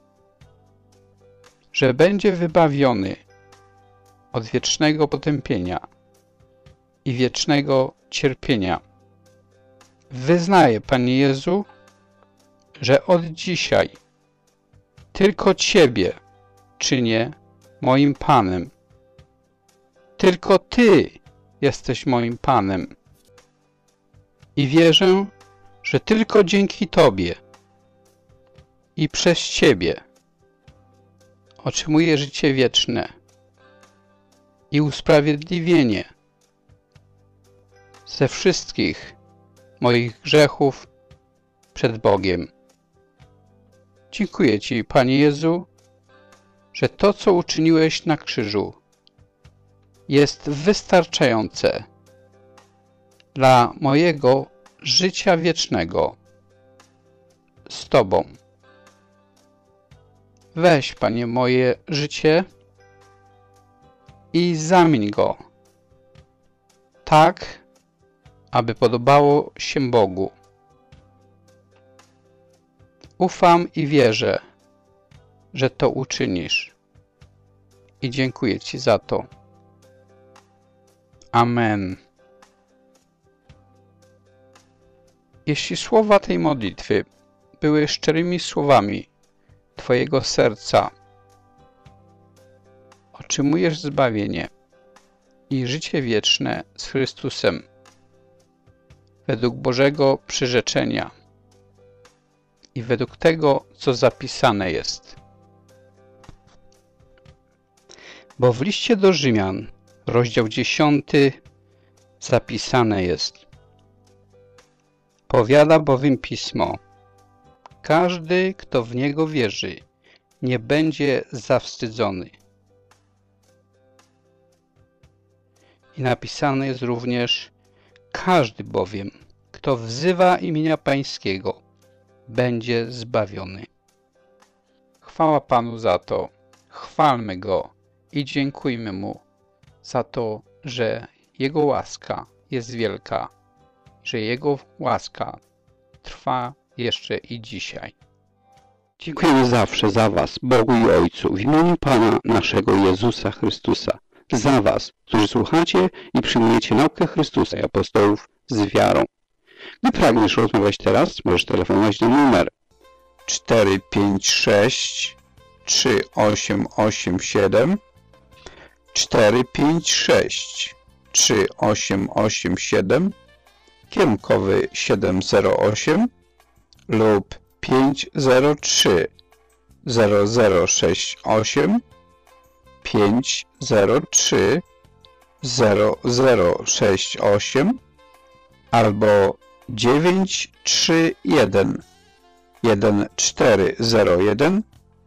że będzie wybawiony od wiecznego potępienia i wiecznego cierpienia. Wyznaję, Panie Jezu, że od dzisiaj tylko Ciebie czynię moim Panem. Tylko Ty jesteś moim Panem. I wierzę, że tylko dzięki Tobie i przez Ciebie otrzymuję życie wieczne i usprawiedliwienie ze wszystkich moich grzechów przed Bogiem. Dziękuję Ci, Panie Jezu, że to, co uczyniłeś na krzyżu, jest wystarczające dla mojego życia wiecznego z Tobą. Weź, Panie, moje życie i zamień go tak, aby podobało się Bogu. Ufam i wierzę, że to uczynisz. I dziękuję Ci za to. Amen. Jeśli słowa tej modlitwy były szczerymi słowami Twojego serca, otrzymujesz zbawienie i życie wieczne z Chrystusem według Bożego przyrzeczenia i według tego, co zapisane jest. Bo w liście do Rzymian, rozdział 10, zapisane jest: powiada bowiem Pismo, każdy, kto w Niego wierzy, nie będzie zawstydzony. I napisane jest również: każdy bowiem, kto wzywa imienia Pańskiego, będzie zbawiony. Chwała Panu za to. Chwalmy Go i dziękujmy Mu za to, że Jego łaska jest wielka, że Jego łaska trwa jeszcze i dzisiaj. Dziękujemy zawsze za Was, Bogu i Ojcu, w imieniu Pana naszego Jezusa Chrystusa, za Was, którzy słuchacie i przyjmujecie naukę Chrystusa i apostołów z wiarą. Gdy pragniesz rozmawiać teraz, możesz telefonować na numer 456 3887 456 3887 kierunkowy 708 lub 503 0068 503 0068 albo 931 1401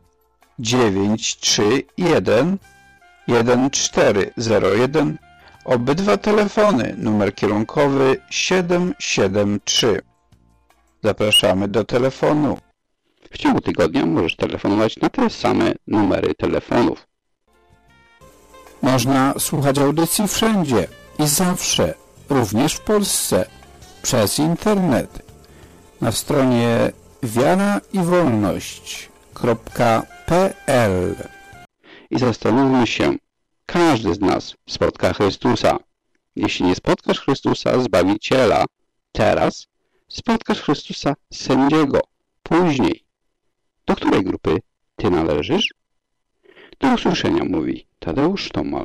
931 1401. Obydwa telefony, numer kierunkowy 773. Zapraszamy do telefonu. W ciągu tygodnia możesz telefonować na te same numery telefonów. Można słuchać audycji wszędzie i zawsze, również w Polsce, przez internet. Na stronie wiaraiwolność.pl. I zastanówmy się, każdy z nas spotka Chrystusa. Jeśli nie spotkasz Chrystusa, Zbawiciela, teraz, spotkasz Chrystusa, Sędziego, później. Do której grupy ty należysz? Do usłyszenia, mówi Tadeusz Tomal.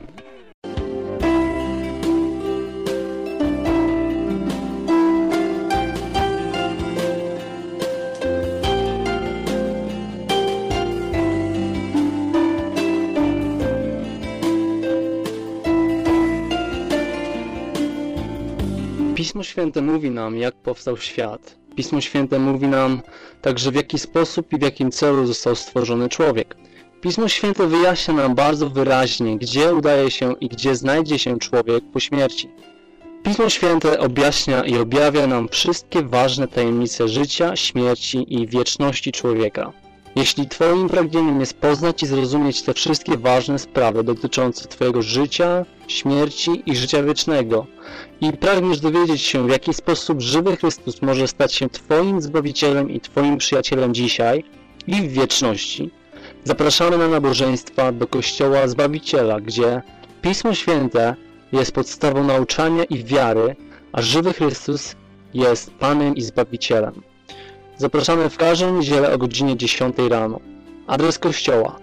Pismo Święte mówi nam, jak powstał świat. Pismo Święte mówi nam także, w jaki sposób i w jakim celu został stworzony człowiek. Pismo Święte wyjaśnia nam bardzo wyraźnie, gdzie udaje się i gdzie znajdzie się człowiek po śmierci. Pismo Święte objaśnia i objawia nam wszystkie ważne tajemnice życia, śmierci i wieczności człowieka. Jeśli Twoim pragnieniem jest poznać i zrozumieć te wszystkie ważne sprawy dotyczące Twojego życia, śmierci i życia wiecznego i pragniesz dowiedzieć się, w jaki sposób żywy Chrystus może stać się Twoim Zbawicielem i Twoim przyjacielem dzisiaj i w wieczności, zapraszamy na nabożeństwa do Kościoła Zbawiciela, gdzie Pismo Święte jest podstawą nauczania i wiary, a żywy Chrystus jest Panem i Zbawicielem. Zapraszamy w każdą niedzielę o godzinie 10 rano. Adres kościoła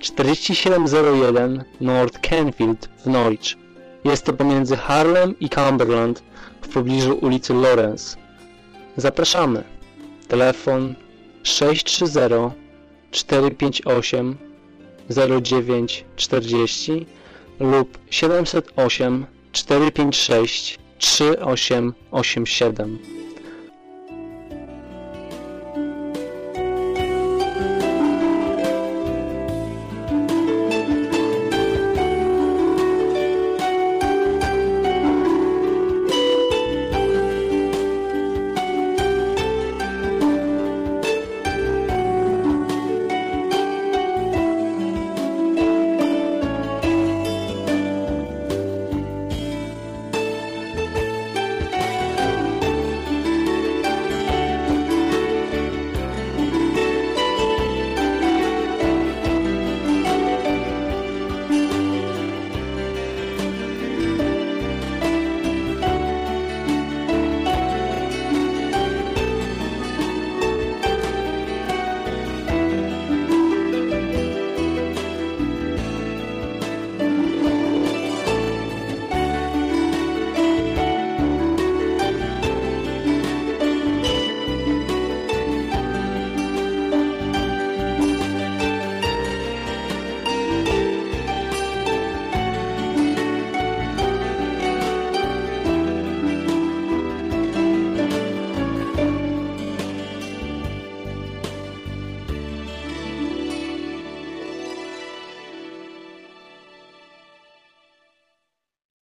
4701 North Canfield w Norwich. Jest to pomiędzy Harlem i Cumberland w pobliżu ulicy Lawrence. Zapraszamy. Telefon 630 458 0940 lub 708 456 3887.